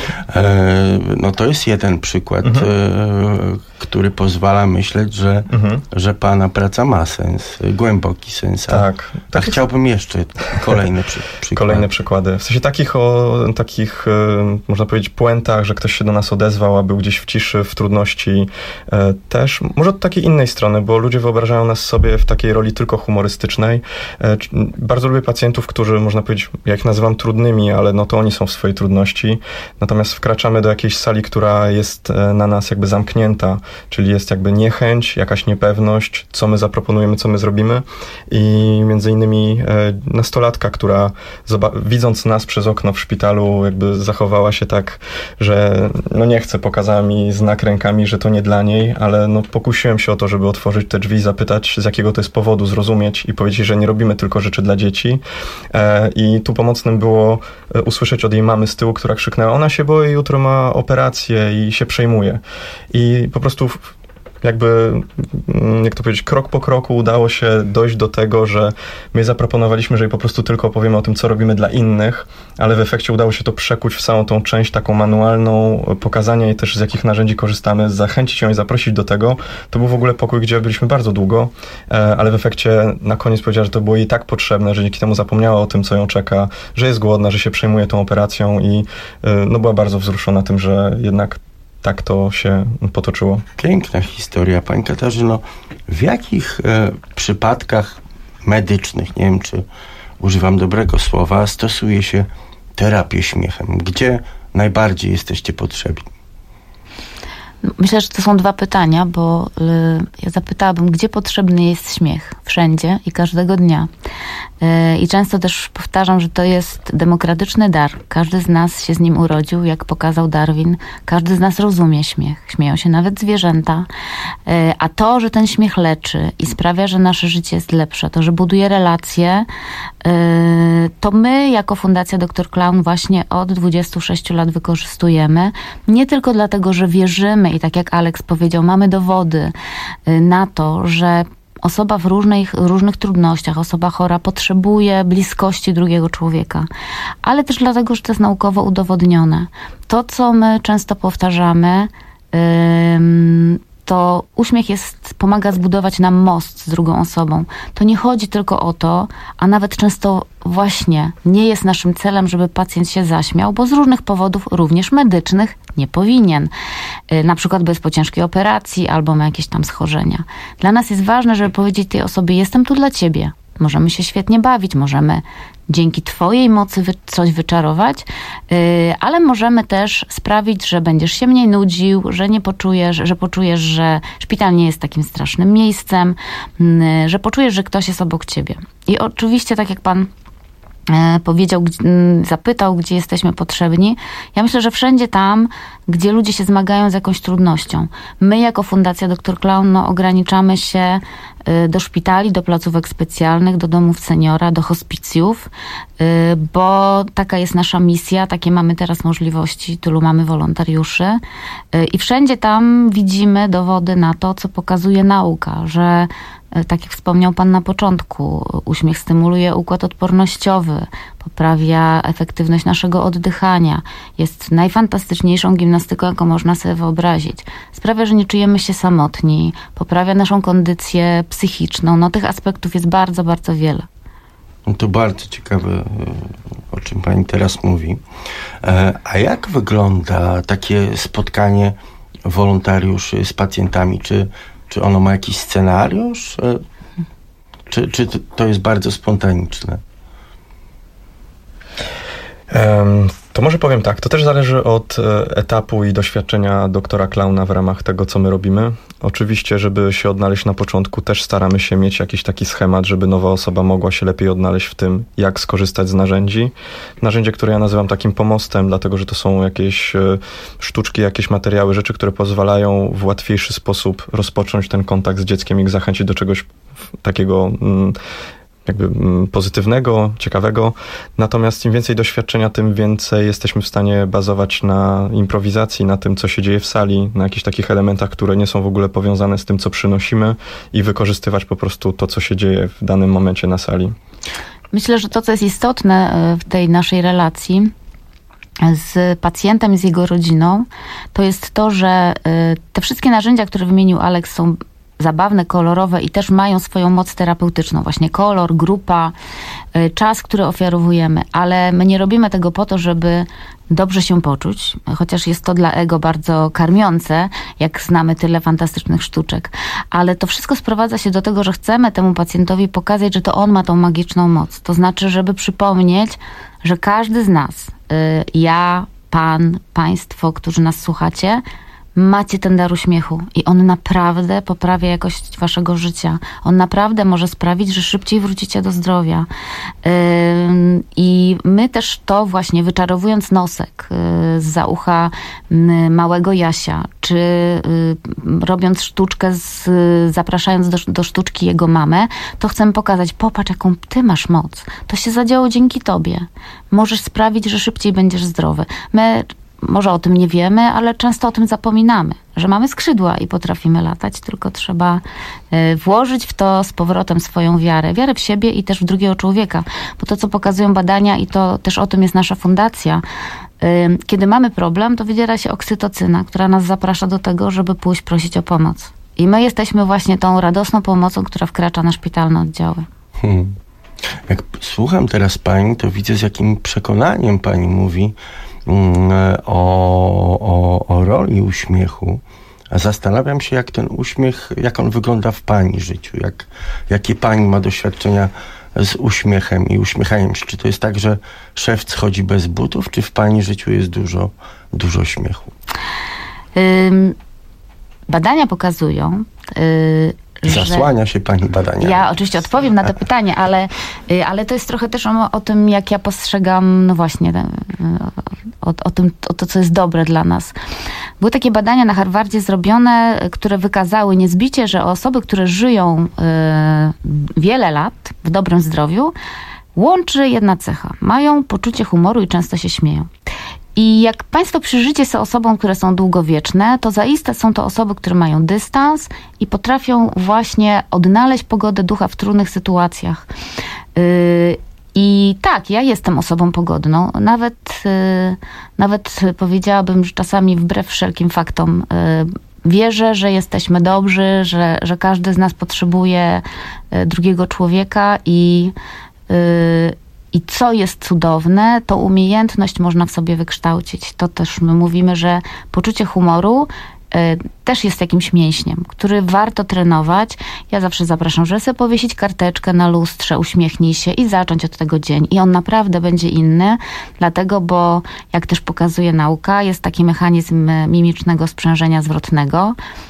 E, no to jest jeden przykład, mhm. e, który pozwala myśleć, że, mhm. że pana praca ma sens, głęboki sens. Tak. A tak chciałbym jeszcze kolejne przy, przykłady. Kolejne przykłady. W sensie takich o takich, e, można powiedzieć, puentach, że ktoś się do nas odezwał, a był gdzieś w ciszy, w trudności. E, też, może od takiej innej strony, bo ludzie wyobrażają nas sobie w takiej roli tylko humorystycznej. E, bardzo lubię pacjentów, którzy, można powiedzieć, ja ich nazywam trudnymi, ale no to oni są w swojej trudności. Natomiast wkraczamy do jakiejś sali, która jest na nas jakby zamknięta, czyli jest jakby niechęć, jakaś niepewność, co my zaproponujemy, co my zrobimy. I między innymi e, nastolatka, która widząc nas przez okno w szpitalu, jakby zachowała się tak, że no nie chce, pokazała mi znak rękami, że to nie dla niej, ale no pokusiłem się o to, żeby otworzyć te drzwi, zapytać, z jakiego to jest powodu, zrozumieć i powiedzieć, że nie robimy tylko rzeczy dla dzieci. E, I tu pomocnym było usłyszeć od jej mamy z tyłu, która krzyknęła, ona się boi, jutro ma operację i się przejmuje. I po prostu jakby, jak to powiedzieć, krok po kroku udało się dojść do tego, że my zaproponowaliśmy, że jej po prostu tylko opowiemy o tym, co robimy dla innych, ale w efekcie udało się to przekuć w całą tą część taką manualną, pokazania jej też, z jakich narzędzi korzystamy, zachęcić ją i zaprosić do tego. To był w ogóle pokój, gdzie byliśmy bardzo długo, ale w efekcie na koniec powiedziała, że to było jej tak potrzebne, że dzięki temu zapomniała o tym, co ją czeka, że jest głodna, że się przejmuje tą operacją i no, była bardzo wzruszona tym, że jednak tak to się potoczyło. Piękna historia. Pani Katarzyno, w jakich e, przypadkach medycznych, nie wiem, czy używam dobrego słowa, stosuje się terapię śmiechem? Gdzie najbardziej jesteście potrzebni? Myślę, że to są dwa pytania, bo y, ja zapytałabym, gdzie potrzebny jest śmiech? Wszędzie i każdego dnia. Y, I często też powtarzam, że to jest demokratyczny dar. Każdy z nas się z nim urodził, jak pokazał Darwin. Każdy z nas rozumie śmiech. Śmieją się nawet zwierzęta. Y, a to, że ten śmiech leczy i sprawia, że nasze życie jest lepsze, to, że buduje relacje, y, to my jako Fundacja doktor Klaun właśnie od dwudziestu sześciu lat wykorzystujemy. Nie tylko dlatego, że wierzymy i tak jak Aleks powiedział, mamy dowody na to, że osoba w różnych, różnych trudnościach, osoba chora potrzebuje bliskości drugiego człowieka, ale też dlatego, że to jest naukowo udowodnione. To, co my często powtarzamy, yy, to uśmiech jest, pomaga zbudować nam most z drugą osobą. To nie chodzi tylko o to, a nawet często właśnie nie jest naszym celem, żeby pacjent się zaśmiał, bo z różnych powodów, również medycznych, nie powinien. Na przykład bez po ciężkiej operacji albo ma jakieś tam schorzenia. Dla nas jest ważne, żeby powiedzieć tej osobie, jestem tu dla ciebie. Możemy się świetnie bawić, możemy dzięki twojej mocy wy- coś wyczarować, yy, ale możemy też sprawić, że będziesz się mniej nudził, że nie poczujesz, że poczujesz, że szpital nie jest takim strasznym miejscem, yy, że poczujesz, że ktoś jest obok ciebie. I oczywiście, tak jak pan powiedział, zapytał, gdzie jesteśmy potrzebni. Ja myślę, że wszędzie tam, gdzie ludzie się zmagają z jakąś trudnością. My jako Fundacja doktor Klaun no, ograniczamy się do szpitali, do placówek specjalnych, do domów seniora, do hospicjów, bo taka jest nasza misja, takie mamy teraz możliwości, tylu mamy wolontariuszy i wszędzie tam widzimy dowody na to, co pokazuje nauka, że tak jak wspomniał pan na początku, uśmiech stymuluje układ odpornościowy, poprawia efektywność naszego oddychania, jest najfantastyczniejszą gimnastyką, jaką można sobie wyobrazić. Sprawia, że nie czujemy się samotni, poprawia naszą kondycję psychiczną. No tych aspektów jest bardzo, bardzo wiele. No to bardzo ciekawe, o czym pani teraz mówi. A jak wygląda takie spotkanie wolontariuszy z pacjentami? Czy Czy ono ma jakiś scenariusz? Czy, czy to jest bardzo spontaniczne? Um, to może powiem tak, to też zależy od etapu i doświadczenia doktora Klauna w ramach tego, co my robimy. Oczywiście, żeby się odnaleźć na początku, też staramy się mieć jakiś taki schemat, żeby nowa osoba mogła się lepiej odnaleźć w tym, jak skorzystać z narzędzi. Narzędzie, które ja nazywam takim pomostem, dlatego, że to są jakieś sztuczki, jakieś materiały, rzeczy, które pozwalają w łatwiejszy sposób rozpocząć ten kontakt z dzieckiem i zachęcić do czegoś takiego jakby pozytywnego, ciekawego. Natomiast im więcej doświadczenia, tym więcej jesteśmy w stanie bazować na improwizacji, na tym, co się dzieje w sali, na jakichś takich elementach, które nie są w ogóle powiązane z tym, co przynosimy i wykorzystywać po prostu to, co się dzieje w danym momencie na sali. Myślę, że to, co jest istotne w tej naszej relacji, z pacjentem i z jego rodziną, to jest to, że te wszystkie narzędzia, które wymienił Aleks, są zabawne, kolorowe i też mają swoją moc terapeutyczną. Właśnie kolor, grupa, czas, który ofiarowujemy, ale my nie robimy tego po to, żeby dobrze się poczuć, chociaż jest to dla ego bardzo karmiące, jak znamy tyle fantastycznych sztuczek. Ale to wszystko sprowadza się do tego, że chcemy temu pacjentowi pokazać, że to on ma tą magiczną moc. To znaczy, żeby przypomnieć, że każdy z nas, ja, pan, państwo, którzy nas słuchacie, macie ten dar uśmiechu i on naprawdę poprawia jakość waszego życia. On naprawdę może sprawić, że szybciej wrócicie do zdrowia. Yy, I my też to właśnie wyczarowując nosek yy, zza ucha yy, małego Jasia, czy yy, robiąc sztuczkę, z, yy, zapraszając do, do sztuczki jego mamę, to chcemy pokazać, popatrz jaką ty masz moc. To się zadziało dzięki tobie. Możesz sprawić, że szybciej będziesz zdrowy. My może o tym nie wiemy, ale często o tym zapominamy, że mamy skrzydła i potrafimy latać, tylko trzeba włożyć w to z powrotem swoją wiarę. Wiarę w siebie i też w drugiego człowieka. Bo to, co pokazują badania i to też o tym jest nasza fundacja, kiedy mamy problem, to wydziela się oksytocyna, która nas zaprasza do tego, żeby pójść prosić o pomoc. I my jesteśmy właśnie tą radosną pomocą, która wkracza na szpitalne oddziały. Hmm. Jak słucham teraz pani, to widzę, z jakim przekonaniem pani mówi O, o, o roli uśmiechu, a zastanawiam się, jak ten uśmiech, jak on wygląda w pani życiu, jak, jakie pani ma doświadczenia z uśmiechem i uśmiechaniem się. Czy to jest tak, że szewc chodzi bez butów, czy w pani życiu jest dużo, dużo śmiechu? Ym, badania pokazują, yy, Zasłania się pani badaniami. Ja oczywiście odpowiem na to pytanie, ale, ale to jest trochę też o, o tym, jak ja postrzegam, no właśnie, o, o tym, o to, co jest dobre dla nas. Były takie badania na Harvardzie zrobione, które wykazały niezbicie, że osoby, które żyją y, wiele lat w dobrym zdrowiu, łączy jedna cecha. Mają poczucie humoru i często się śmieją. I jak państwo przyjrzycie się osobom, które są długowieczne, to zaiste są to osoby, które mają dystans i potrafią właśnie odnaleźć pogodę ducha w trudnych sytuacjach. Yy, I tak, ja jestem osobą pogodną. Nawet, yy, nawet powiedziałabym, że czasami wbrew wszelkim faktom yy, wierzę, że jesteśmy dobrzy, że, że każdy z nas potrzebuje yy, drugiego człowieka i yy, I co jest cudowne, to umiejętność można w sobie wykształcić. To też my mówimy, że poczucie humoru y, też jest jakimś mięśniem, który warto trenować. Ja zawsze zapraszam, żeby sobie powiesić karteczkę na lustrze, uśmiechnij się i zacząć od tego dzień. I on naprawdę będzie inny, dlatego, bo jak też pokazuje nauka, jest taki mechanizm mimicznego sprzężenia zwrotnego.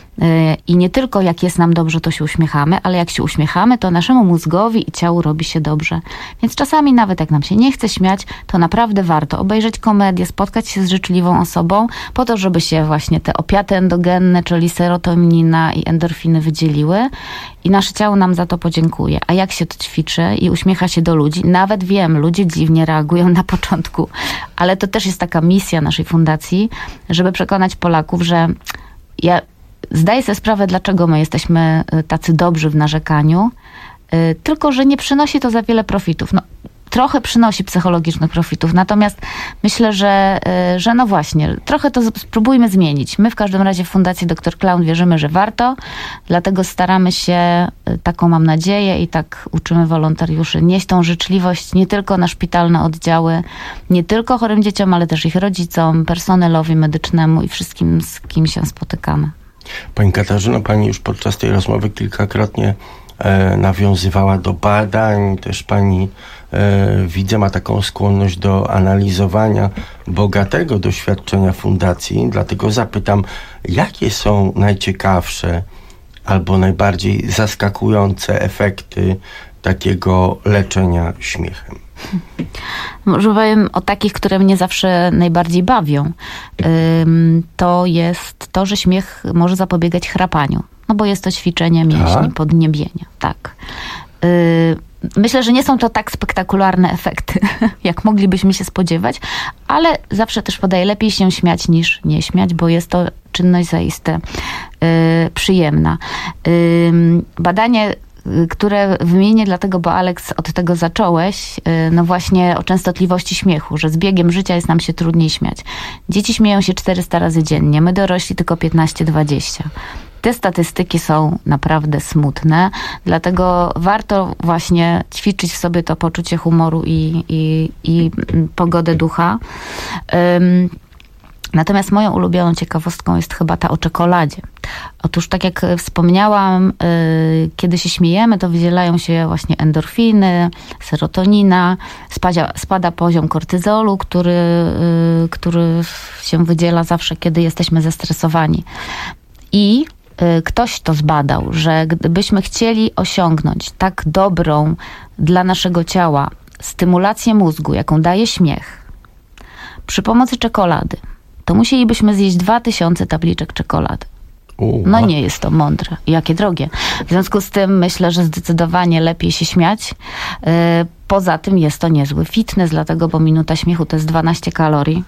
I nie tylko jak jest nam dobrze, to się uśmiechamy, ale jak się uśmiechamy, to naszemu mózgowi i ciału robi się dobrze. Więc czasami nawet jak nam się nie chce śmiać, to naprawdę warto obejrzeć komedię, spotkać się z życzliwą osobą, po to, żeby się właśnie te opiaty endogenne, czyli serotonina i endorfiny wydzieliły i nasze ciało nam za to podziękuje. A jak się to ćwiczy i uśmiecha się do ludzi, nawet wiem, ludzie dziwnie reagują na początku, ale to też jest taka misja naszej fundacji, żeby przekonać Polaków, że ja zdaję sobie sprawę, dlaczego my jesteśmy tacy dobrzy w narzekaniu, tylko że nie przynosi to za wiele profitów. No, trochę przynosi psychologicznych profitów, natomiast myślę, że, że no właśnie, trochę to spróbujmy zmienić. My w każdym razie w Fundacji doktor Klaun wierzymy, że warto, dlatego staramy się, taką mam nadzieję i tak uczymy wolontariuszy, nieść tą życzliwość nie tylko na szpitalne oddziały, nie tylko chorym dzieciom, ale też ich rodzicom, personelowi medycznemu i wszystkim, z kim się spotykamy. Pani Katarzyno, pani już podczas tej rozmowy kilkakrotnie e, nawiązywała do badań. Też pani, e, widzę, ma taką skłonność do analizowania bogatego doświadczenia fundacji. Dlatego zapytam, jakie są najciekawsze albo najbardziej zaskakujące efekty takiego leczenia śmiechem? Może powiem o takich, które mnie zawsze najbardziej bawią. To jest to, że śmiech może zapobiegać chrapaniu. No bo jest to ćwiczenie mięśni podniebienia. Tak. Myślę, że nie są to tak spektakularne efekty, jak moglibyśmy się spodziewać, ale zawsze też podaję, lepiej się śmiać niż nie śmiać, bo jest to czynność zaiste przyjemna. Badanie, które wymienię dlatego, bo Aleks, od tego zacząłeś, no właśnie o częstotliwości śmiechu, że z biegiem życia jest nam się trudniej śmiać. Dzieci śmieją się czterysta razy dziennie, my dorośli tylko piętnaście dwadzieścia. Te statystyki są naprawdę smutne, dlatego warto właśnie ćwiczyć w sobie to poczucie humoru i, i, i pogodę ducha. Um, Natomiast moją ulubioną ciekawostką jest chyba ta o czekoladzie. Otóż tak jak wspomniałam, yy, kiedy się śmiejemy, to wydzielają się właśnie endorfiny, serotonina, spada, spada poziom kortyzolu, który, yy, który się wydziela zawsze, kiedy jesteśmy zestresowani. I yy, ktoś to zbadał, że gdybyśmy chcieli osiągnąć tak dobrą dla naszego ciała stymulację mózgu, jaką daje śmiech, przy pomocy czekolady, to musielibyśmy zjeść dwa tysiące tabliczek czekolady. No nie jest to mądre. Jakie drogie. W związku z tym myślę, że zdecydowanie lepiej się śmiać. Poza tym jest to niezły fitness, dlatego, bo minuta śmiechu to jest dwanaście kalorii.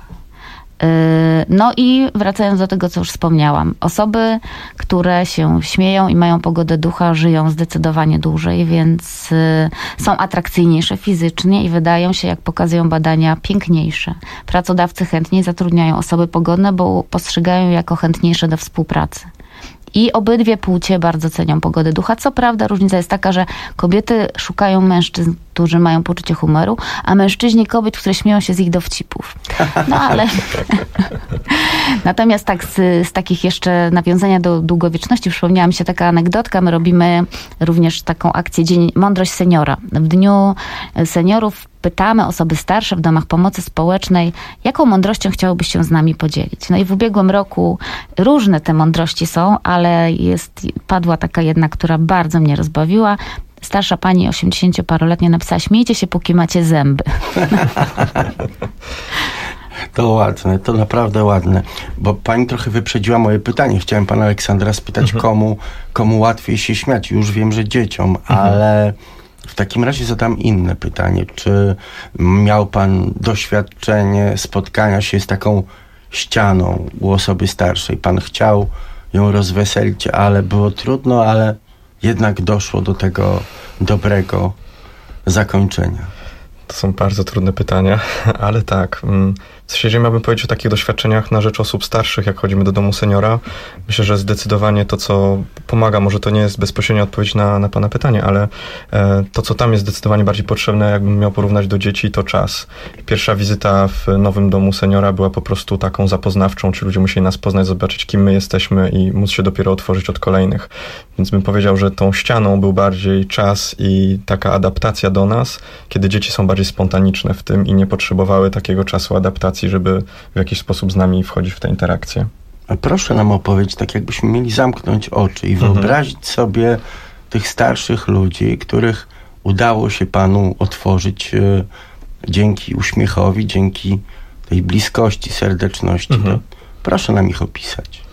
No i wracając do tego, co już wspomniałam. Osoby, które się śmieją i mają pogodę ducha, żyją zdecydowanie dłużej, więc są atrakcyjniejsze fizycznie i wydają się, jak pokazują badania, piękniejsze. Pracodawcy chętniej zatrudniają osoby pogodne, bo postrzegają je jako chętniejsze do współpracy. I obydwie płcie bardzo cenią pogodę ducha. Co prawda różnica jest taka, że kobiety szukają mężczyzn, którzy mają poczucie humoru, a mężczyźni kobiet, które śmieją się z ich dowcipów. No ale... Natomiast tak, z, z takich jeszcze nawiązania do długowieczności przypomniała mi się taka anegdotka. My robimy również taką akcję Dzień Mądrość Seniora. W Dniu Seniorów pytamy osoby starsze w domach pomocy społecznej, jaką mądrością chciałybyś się z nami podzielić. No i w ubiegłym roku różne te mądrości są, ale jest, padła taka jedna, która bardzo mnie rozbawiła. Starsza pani, osiemdziesięcioparoletnia, napisała: śmiejcie się, póki macie zęby. To ładne, to naprawdę ładne, bo pani trochę wyprzedziła moje pytanie. Chciałem pana Aleksandra spytać, mhm. komu, komu łatwiej się śmiać. Już wiem, że dzieciom, mhm. ale w takim razie zadam inne pytanie. Czy miał pan doświadczenie spotkania się z taką ścianą u osoby starszej? Pan chciał ją rozweselić, ale było trudno, ale jednak doszło do tego dobrego zakończenia. To są bardzo trudne pytania, ale tak. W sensie, jeżeli miałbym powiedzieć o takich doświadczeniach na rzecz osób starszych, jak chodzimy do domu seniora, myślę, że zdecydowanie to, co pomaga, może to nie jest bezpośrednia odpowiedź na, na pana pytanie, ale e, to, co tam jest zdecydowanie bardziej potrzebne, jakbym miał porównać do dzieci, to czas. Pierwsza wizyta w nowym domu seniora była po prostu taką zapoznawczą, czy ludzie musieli nas poznać, zobaczyć, kim my jesteśmy i móc się dopiero otworzyć od kolejnych. Więc bym powiedział, że tą ścianą był bardziej czas i taka adaptacja do nas, kiedy dzieci są bardziej spontaniczne w tym i nie potrzebowały takiego czasu adaptacji, żeby w jakiś sposób z nami wchodzić w tę interakcję. A proszę nam opowiedzieć, tak jakbyśmy mieli zamknąć oczy i mhm. wyobrazić sobie tych starszych ludzi, których udało się panu otworzyć e, dzięki uśmiechowi, dzięki tej bliskości, serdeczności. Mhm. To proszę nam ich opisać.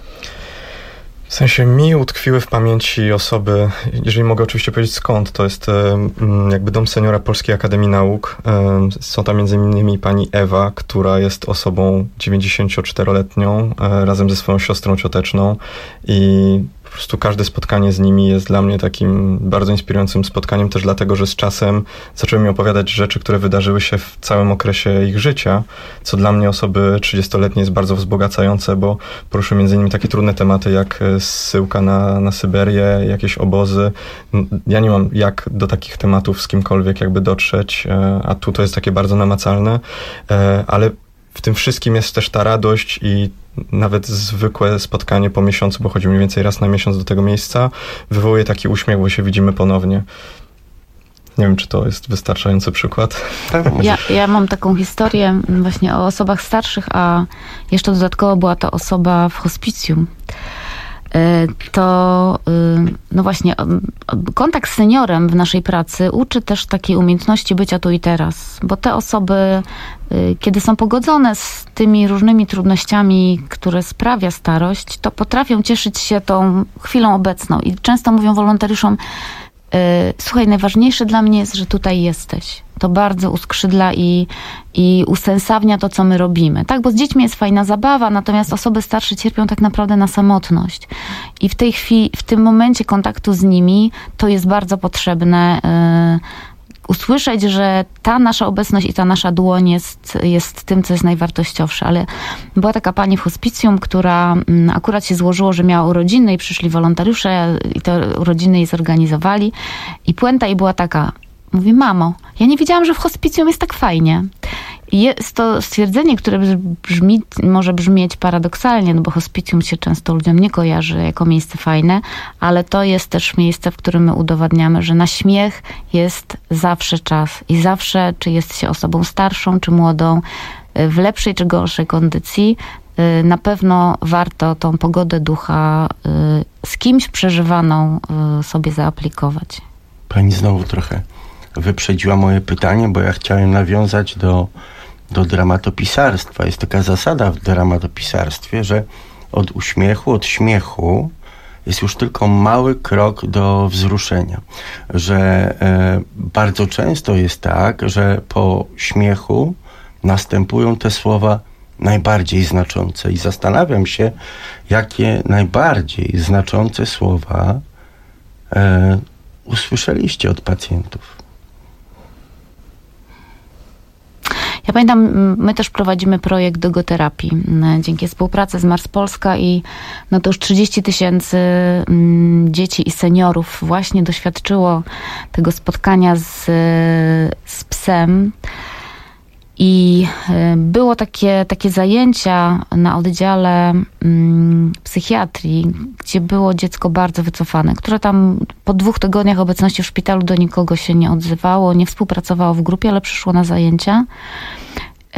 W sensie mi utkwiły w pamięci osoby, jeżeli mogę oczywiście powiedzieć skąd, to jest jakby Dom Seniora Polskiej Akademii Nauk. Są tam między innymi pani Ewa, która jest osobą dziewięćdziesięcioczteroletnią, razem ze swoją siostrą cioteczną i po prostu każde spotkanie z nimi jest dla mnie takim bardzo inspirującym spotkaniem, też dlatego, że z czasem zaczęły mi opowiadać rzeczy, które wydarzyły się w całym okresie ich życia, co dla mnie osoby trzydziestoletniej jest bardzo wzbogacające, bo poruszyły między innymi takie trudne tematy jak zsyłka na, na Syberię, jakieś obozy. Ja nie mam jak do takich tematów z kimkolwiek jakby dotrzeć, a tu to jest takie bardzo namacalne, ale w tym wszystkim jest też ta radość i nawet zwykłe spotkanie po miesiącu, bo chodzi mniej więcej raz na miesiąc do tego miejsca, wywołuje taki uśmiech, bo się widzimy ponownie. Nie wiem, czy to jest wystarczający przykład. Ja, ja mam taką historię właśnie o osobach starszych, a jeszcze dodatkowo była to osoba w hospicjum. To no właśnie kontakt z seniorem w naszej pracy uczy też takiej umiejętności bycia tu i teraz, bo te osoby, kiedy są pogodzone z tymi różnymi trudnościami, które sprawia starość, to potrafią cieszyć się tą chwilą obecną i często mówią wolontariuszom: słuchaj, najważniejsze dla mnie jest, że tutaj jesteś. To bardzo uskrzydla i, i usensownia to, co my robimy. Tak, bo z dziećmi jest fajna zabawa, natomiast osoby starsze cierpią tak naprawdę na samotność. I w tej chwili, w tym momencie kontaktu z nimi, to jest bardzo potrzebne yy, usłyszeć, że ta nasza obecność i ta nasza dłoń jest, jest tym, co jest najwartościowsze. Ale była taka pani w hospicjum, która akurat się złożyło, że miała urodziny i przyszli wolontariusze i te urodziny jej zorganizowali. I puenta jej była taka, mówi, mamo, ja nie wiedziałam, że w hospicjum jest tak fajnie. I jest to stwierdzenie, które brzmi, może brzmieć paradoksalnie, no bo hospicjum się często ludziom nie kojarzy jako miejsce fajne, ale to jest też miejsce, w którym my udowadniamy, że na śmiech jest zawsze czas. I zawsze, czy jest się osobą starszą, czy młodą, w lepszej czy gorszej kondycji, na pewno warto tą pogodę ducha z kimś przeżywaną sobie zaaplikować. Pani znowu trochę wyprzedziła moje pytanie, bo ja chciałem nawiązać do, do dramatopisarstwa. Jest taka zasada w dramatopisarstwie, że od uśmiechu, od śmiechu jest już tylko mały krok do wzruszenia. Że e, bardzo często jest tak, że po śmiechu następują te słowa najbardziej znaczące. I zastanawiam się, jakie najbardziej znaczące słowa e, usłyszeliście od pacjentów. Ja pamiętam, my też prowadzimy projekt dogoterapii dzięki współpracy z Mars Polska i no to już trzydzieści tysięcy dzieci i seniorów właśnie doświadczyło tego spotkania z, z psem. I było takie, takie zajęcia na oddziale mm, psychiatrii, gdzie było dziecko bardzo wycofane, które tam po dwóch tygodniach obecności w szpitalu do nikogo się nie odzywało, nie współpracowało w grupie, ale przyszło na zajęcia. Yy,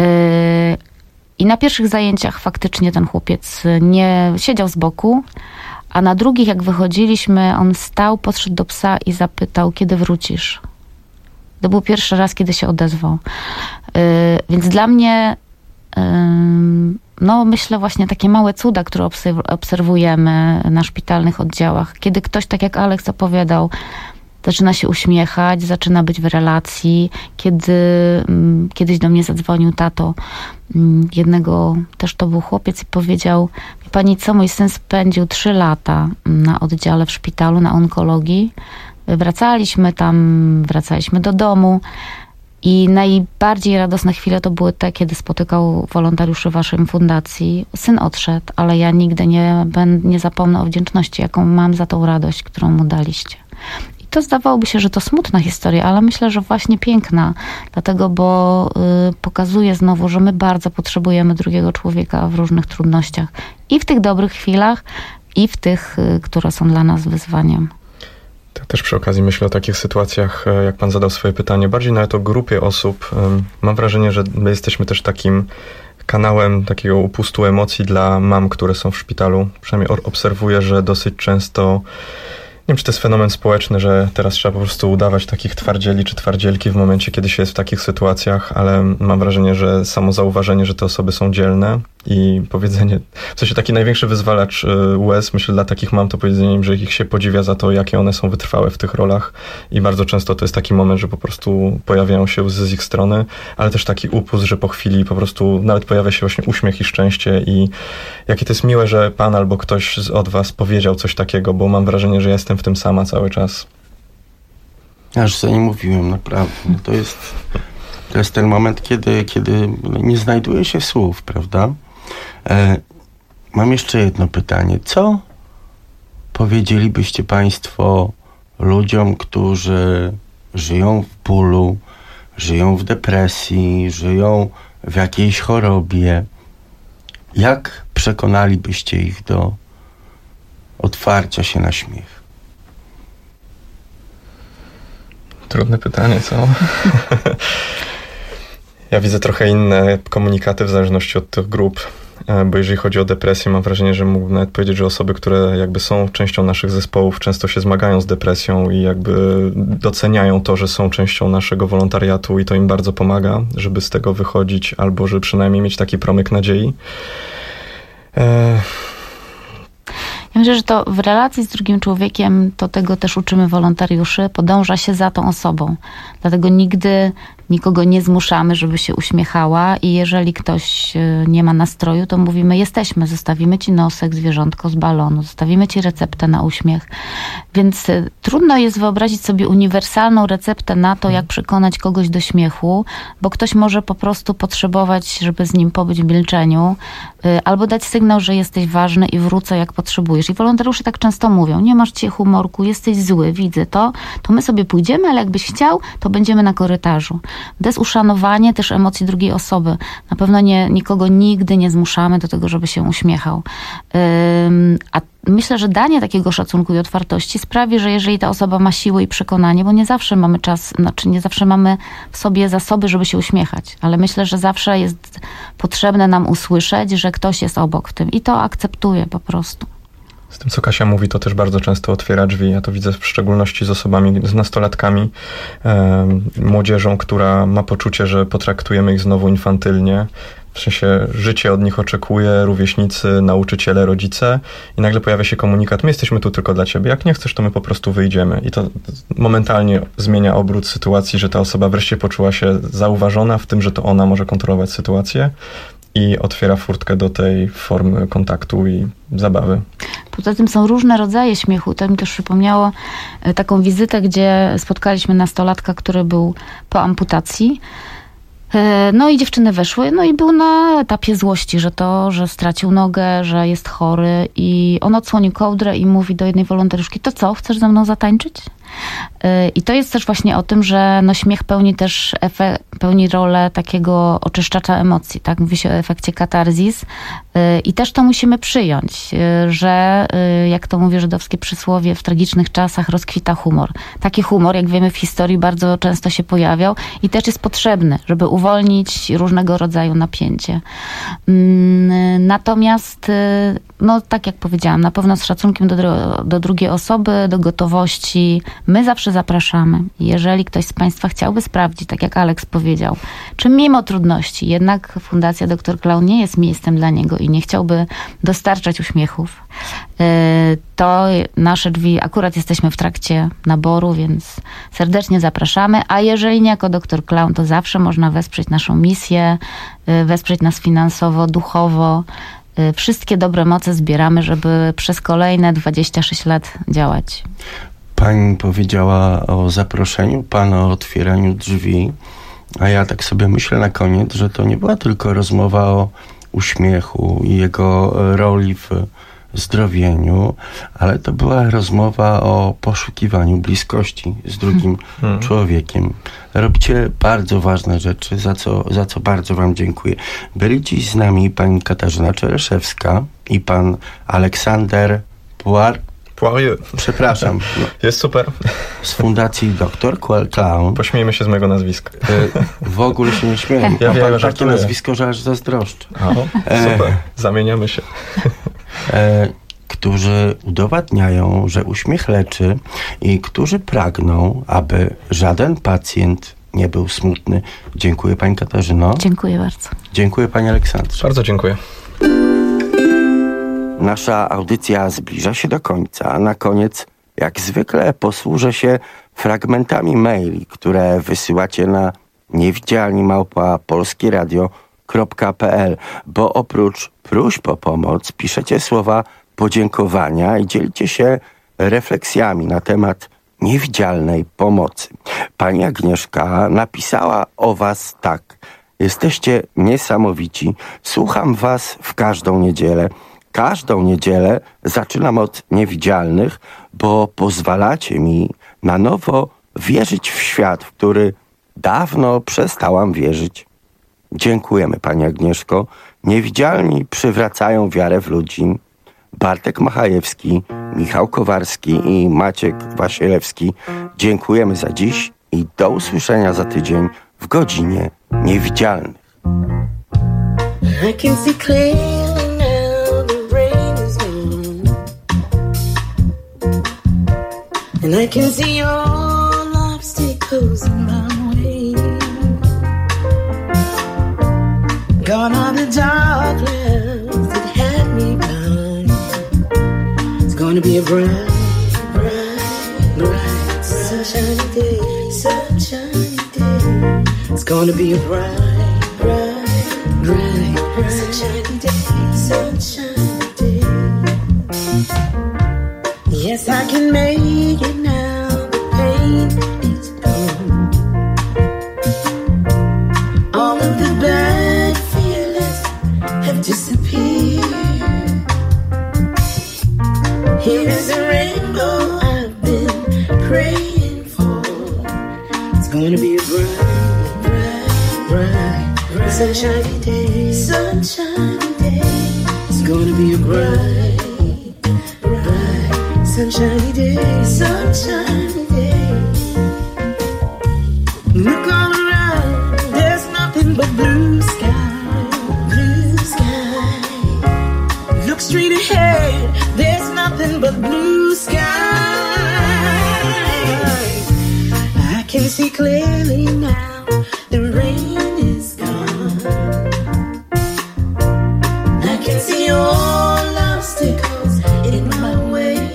I na pierwszych zajęciach faktycznie ten chłopiec nie siedział z boku, a na drugich, jak wychodziliśmy, on stał, podszedł do psa i zapytał, kiedy wrócisz. To był pierwszy raz, kiedy się odezwał. Yy, więc dla mnie, yy, no myślę właśnie takie małe cuda, które obserwujemy na szpitalnych oddziałach. Kiedy ktoś, tak jak Aleks opowiadał, zaczyna się uśmiechać, zaczyna być w relacji. Kiedy yy, kiedyś do mnie zadzwonił tato yy, jednego, też to był chłopiec i powiedział, pani co, mój syn spędził trzy lata na oddziale w szpitalu, na onkologii. Wracaliśmy tam, wracaliśmy do domu i najbardziej radosne chwile to były te, kiedy spotykał wolontariuszy waszej fundacji. Syn odszedł, ale ja nigdy nie, będę, nie zapomnę o wdzięczności, jaką mam za tą radość, którą mu daliście. I to zdawałoby się, że to smutna historia, ale myślę, że właśnie piękna, dlatego, bo y, pokazuje znowu, że my bardzo potrzebujemy drugiego człowieka w różnych trudnościach. I w tych dobrych chwilach, i w tych, y, które są dla nas wyzwaniem. Też przy okazji myślę o takich sytuacjach, jak pan zadał swoje pytanie, bardziej nawet o grupie osób. Mam wrażenie, że my jesteśmy też takim kanałem takiego upustu emocji dla mam, które są w szpitalu. Przynajmniej obserwuję, że dosyć często, nie wiem, czy to jest fenomen społeczny, że teraz trzeba po prostu udawać takich twardzieli czy twardzielki w momencie, kiedy się jest w takich sytuacjach, ale mam wrażenie, że samo zauważenie, że te osoby są dzielne i powiedzenie, w sensie taki największy wyzwalacz łez, myślę, dla takich mam to powiedzenie, że ich się podziwia za to, jakie one są wytrwałe w tych rolach i bardzo często to jest taki moment, że po prostu pojawiają się łzy z ich strony, ale też taki upust, że po chwili po prostu nawet pojawia się właśnie uśmiech i szczęście i jakie to jest miłe, że pan albo ktoś od was powiedział coś takiego, bo mam wrażenie, że jestem w tym sama cały czas. Ja już sobie nie mówiłem, naprawdę. To jest, to jest ten moment, kiedy, kiedy nie znajduje się słów, prawda? E, mam jeszcze jedno pytanie. Co powiedzielibyście państwo ludziom, którzy żyją w bólu, żyją w depresji, żyją w jakiejś chorobie? Jak przekonalibyście ich do otwarcia się na śmiech? Trudne pytanie, co? Ja widzę trochę inne komunikaty w zależności od tych grup, bo jeżeli chodzi o depresję, mam wrażenie, że mógłbym nawet powiedzieć, że osoby, które jakby są częścią naszych zespołów, często się zmagają z depresją i jakby doceniają to, że są częścią naszego wolontariatu i to im bardzo pomaga, żeby z tego wychodzić albo żeby przynajmniej mieć taki promyk nadziei. E... Ja myślę, że to w relacji z drugim człowiekiem, to tego też uczymy wolontariuszy, podąża się za tą osobą. Dlatego nigdy nikogo nie zmuszamy, żeby się uśmiechała i jeżeli ktoś nie ma nastroju, to mówimy, jesteśmy, zostawimy ci nosek, zwierzątko z balonu, zostawimy ci receptę na uśmiech. Więc trudno jest wyobrazić sobie uniwersalną receptę na to, jak przekonać kogoś do śmiechu, bo ktoś może po prostu potrzebować, żeby z nim pobyć w milczeniu, albo dać sygnał, że jesteś ważny i wrócę, jak potrzebujesz. I wolontariusze tak często mówią, nie masz dzisiaj humorku, jesteś zły, widzę to, to my sobie pójdziemy, ale jakbyś chciał, to będziemy na korytarzu. To jest uszanowanie też emocji drugiej osoby. Na pewno nie, nikogo nigdy nie zmuszamy do tego, żeby się uśmiechał. Ym, a myślę, że danie takiego szacunku i otwartości sprawi, że jeżeli ta osoba ma siłę i przekonanie, bo nie zawsze mamy czas, znaczy nie zawsze mamy w sobie zasoby, żeby się uśmiechać, ale myślę, że zawsze jest potrzebne nam usłyszeć, że ktoś jest obok w tym i to akceptuję po prostu. Z tym, co Kasia mówi, to też bardzo często otwiera drzwi. Ja to widzę w szczególności z osobami, z nastolatkami, e, młodzieżą, która ma poczucie, że potraktujemy ich znowu infantylnie. W sensie życie od nich oczekuje, rówieśnicy, nauczyciele, rodzice i nagle pojawia się komunikat, my jesteśmy tu tylko dla ciebie, jak nie chcesz, to my po prostu wyjdziemy. I to momentalnie zmienia obrót sytuacji, że ta osoba wreszcie poczuła się zauważona w tym, że to ona może kontrolować sytuację i otwiera furtkę do tej formy kontaktu i zabawy. Poza tym są różne rodzaje śmiechu. To mi też przypomniało taką wizytę, gdzie spotkaliśmy nastolatka, który był po amputacji. No i dziewczyny weszły, no i był na etapie złości, że to, że stracił nogę, że jest chory i on odsłonił kołdrę i mówi do jednej wolontariuszki, to co, chcesz ze mną zatańczyć? I to jest też właśnie o tym, że no śmiech pełni też efe, pełni rolę takiego oczyszczacza emocji, tak? Mówi się o efekcie katarzis i też to musimy przyjąć, że jak to mówi żydowskie przysłowie, w tragicznych czasach rozkwita humor. Taki humor, jak wiemy, w historii bardzo często się pojawiał i też jest potrzebny, żeby uwolnić różnego rodzaju napięcie. Natomiast, no tak jak powiedziałam, na pewno z szacunkiem do, do drugiej osoby, do gotowości. My zawsze zapraszamy. Jeżeli ktoś z Państwa chciałby sprawdzić, tak jak Aleks powiedział, czy mimo trudności jednak Fundacja doktor Klaun nie jest miejscem dla niego i nie chciałby dostarczać uśmiechów, to nasze drzwi, akurat jesteśmy w trakcie naboru, więc serdecznie zapraszamy. A jeżeli nie jako doktor Klaun, to zawsze można wesprzeć naszą misję, wesprzeć nas finansowo, duchowo. Wszystkie dobre moce zbieramy, żeby przez kolejne dwadzieścia sześć lat działać. Pani powiedziała o zaproszeniu, pan o otwieraniu drzwi, a ja tak sobie myślę na koniec, że to nie była tylko rozmowa o uśmiechu i jego roli w zdrowieniu, ale to była rozmowa o poszukiwaniu bliskości z drugim hmm. człowiekiem. Robicie bardzo ważne rzeczy, za co, za co bardzo wam dziękuję. Byli dziś z nami pani Katarzyna Czereszewska i pan Aleksander Puar Poirier. Przepraszam. No. Jest super. Z Fundacji doktor Klaun. Pośmiejmy się z mojego nazwiska. W ogóle się nie śmieję. Ja wiem, że takie nazwisko, że aż zazdroszczę. O, super. Zamieniamy się. E, którzy udowadniają, że uśmiech leczy i którzy pragną, aby żaden pacjent nie był smutny. Dziękuję pani Katarzyno. Dziękuję bardzo. Dziękuję pani Aleksandrze. Bardzo dziękuję. Nasza audycja zbliża się do końca, a na koniec, jak zwykle, posłużę się fragmentami maili, które wysyłacie na niewidzialni małpa polskieradio kropka pe el, bo oprócz próśb o pomoc piszecie słowa podziękowania i dzielicie się refleksjami na temat niewidzialnej pomocy. Pani Agnieszka napisała o was tak. Jesteście niesamowici. Słucham was w każdą niedzielę. Każdą niedzielę zaczynam od niewidzialnych, bo pozwalacie mi na nowo wierzyć w świat, w który dawno przestałam wierzyć. Dziękujemy, pani Agnieszko. Niewidzialni przywracają wiarę w ludzi. Bartek Machajewski, Michał Kowarski i Maciek Wasielewski. Dziękujemy za dziś i do usłyszenia za tydzień w godzinie Niewidzialnych. I can see clearly now the rain is gone, and I can see all obstacles in my way. Gone are the dark clouds that had me blind. It's gonna be a bright, bright, bright, sunshiny day, sunshiny day. It's gonna be a bright, bright, bright, sunshiny day, sunshiny day. Yes, I can make it now, the pain is gone. All of the bad feelings have disappeared. Here is a rainbow I've been praying for. It's gonna be a bright, bright, bright, bright, sunshiny day, sunshiny day. It's gonna be a bright, bright, sunshiny day, sunshiny day. Look all around, there's nothing but blue sky, blue sky. Look straight ahead, there's nothing but blue sky. I can see clearly now, the rain is gone. I can see all obstacles in my way.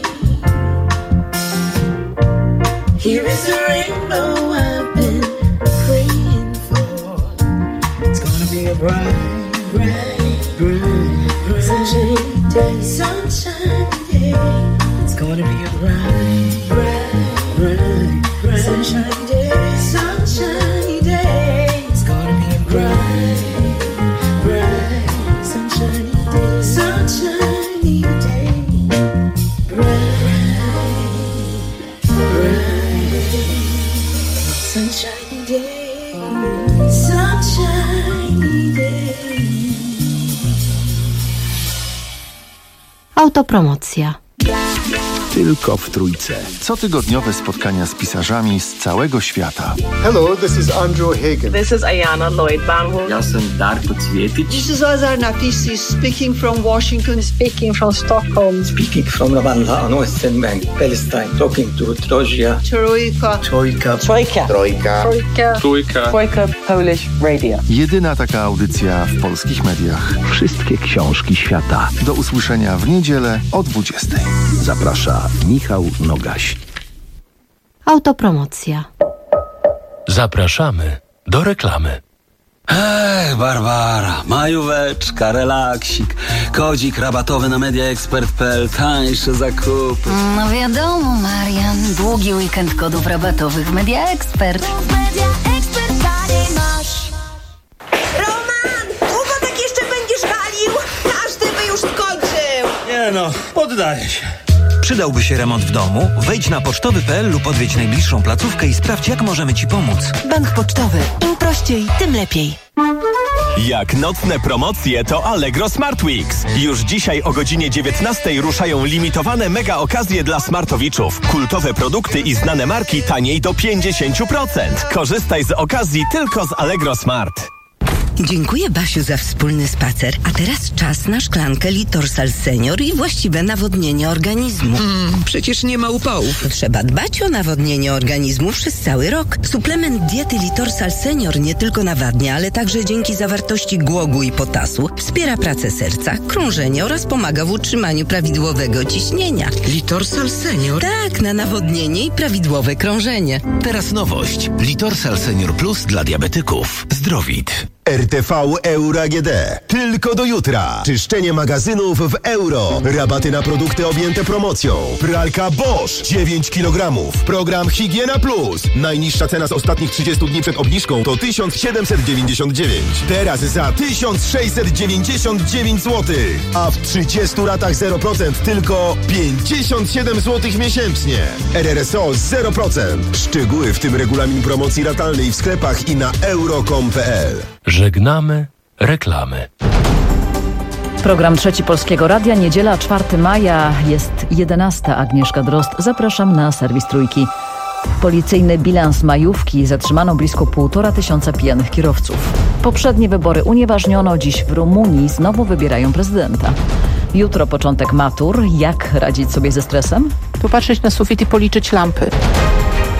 Here is a rainbow I've been praying for. It's gonna be a bright, bright, bright, bright sunshiny day, sunshiny day. It's gonna be a bright, bright, bright, bright sunshiny day, sunshiny day. It's gonna be a bright, bright, sunshiny day, sunshiny day. Bright, bright, sunshiny day, sunshiny day. Autopromocja. Tylko w Trójce. Cotygodniowe spotkania z pisarzami z całego świata. Hello, this is Andrew Hagen. This is Ayana Lloyd Banwell. Ja jestem Darko Cvietic. This is Azar Nafisi speaking from Washington, speaking from Stockholm. Speaking from Rwanda, on Western Bank, Palestine, talking to Troja. Trójka. Trójka. Trójka. Trójka. Trójka. Trójka. Trójka Polish Radio. Jedyna taka audycja w polskich mediach. Wszystkie książki świata. Do usłyszenia w niedzielę o dwudziestej. Zaprasza Michał Nogaś. Autopromocja. Zapraszamy do reklamy. Ej, Barbara, majóweczka, relaksik, kodzik rabatowy na media ekspert kropka p l, tańsze zakupy. No wiadomo, Marian, długi weekend kodów rabatowych w Media Expert. Media Expert taniej masz. Roman, długo tak jeszcze będziesz walił? Każdy by już skończył. Nie no, poddaję się. Przydałby się remont w domu? Wejdź na pocztowy kropka p l lub odwiedź najbliższą placówkę i sprawdź, jak możemy Ci pomóc. Bank Pocztowy. Im prościej, tym lepiej. Jak nocne promocje, to Allegro Smart Weeks. Już dzisiaj o godzinie dziewiętnastej ruszają limitowane mega okazje dla smartowiczów. Kultowe produkty i znane marki taniej do pięćdziesiąt procent. Korzystaj z okazji tylko z Allegro Smart. Dziękuję, Basiu, za wspólny spacer. A teraz czas na szklankę Litorsal Senior i właściwe nawodnienie organizmu. Mm, przecież nie ma upałów. Trzeba dbać o nawodnienie organizmu przez cały rok. Suplement diety Litorsal Senior nie tylko nawadnia, ale także dzięki zawartości głogu i potasu wspiera pracę serca, krążenie oraz pomaga w utrzymaniu prawidłowego ciśnienia. Litorsal Senior? Tak, na nawodnienie i prawidłowe krążenie. Teraz nowość. Litorsal Senior Plus dla diabetyków. Zdrowit. R T V Euro A G D. Tylko do jutra. Czyszczenie magazynów w euro. Rabaty na produkty objęte promocją. Pralka Bosch dziewięć kilogramów. Program Higiena Plus. Najniższa cena z ostatnich trzydziestu dni przed obniżką to tysiąc siedemset dziewięćdziesiąt dziewięć. Teraz za tysiąc sześćset dziewięćdziesiąt dziewięć złotych. A w trzydziestu ratach zero procent tylko pięćdziesiąt siedem złotych miesięcznie. R R S O zero procent. Szczegóły, w tym regulamin promocji ratalnej w sklepach i na euro kropka com kropka p l. Żegnamy reklamy. Program Trzeci Polskiego Radia, niedziela czwartego maja, jest jedenasta. Agnieszka Drozd, zapraszam na serwis Trójki. Policyjny bilans majówki: zatrzymano blisko półtora tysiąca pijanych kierowców. Poprzednie wybory unieważniono, dziś w Rumunii znowu wybierają prezydenta. Jutro początek matur. Jak radzić sobie ze stresem? Popatrzeć na sufit i policzyć lampy.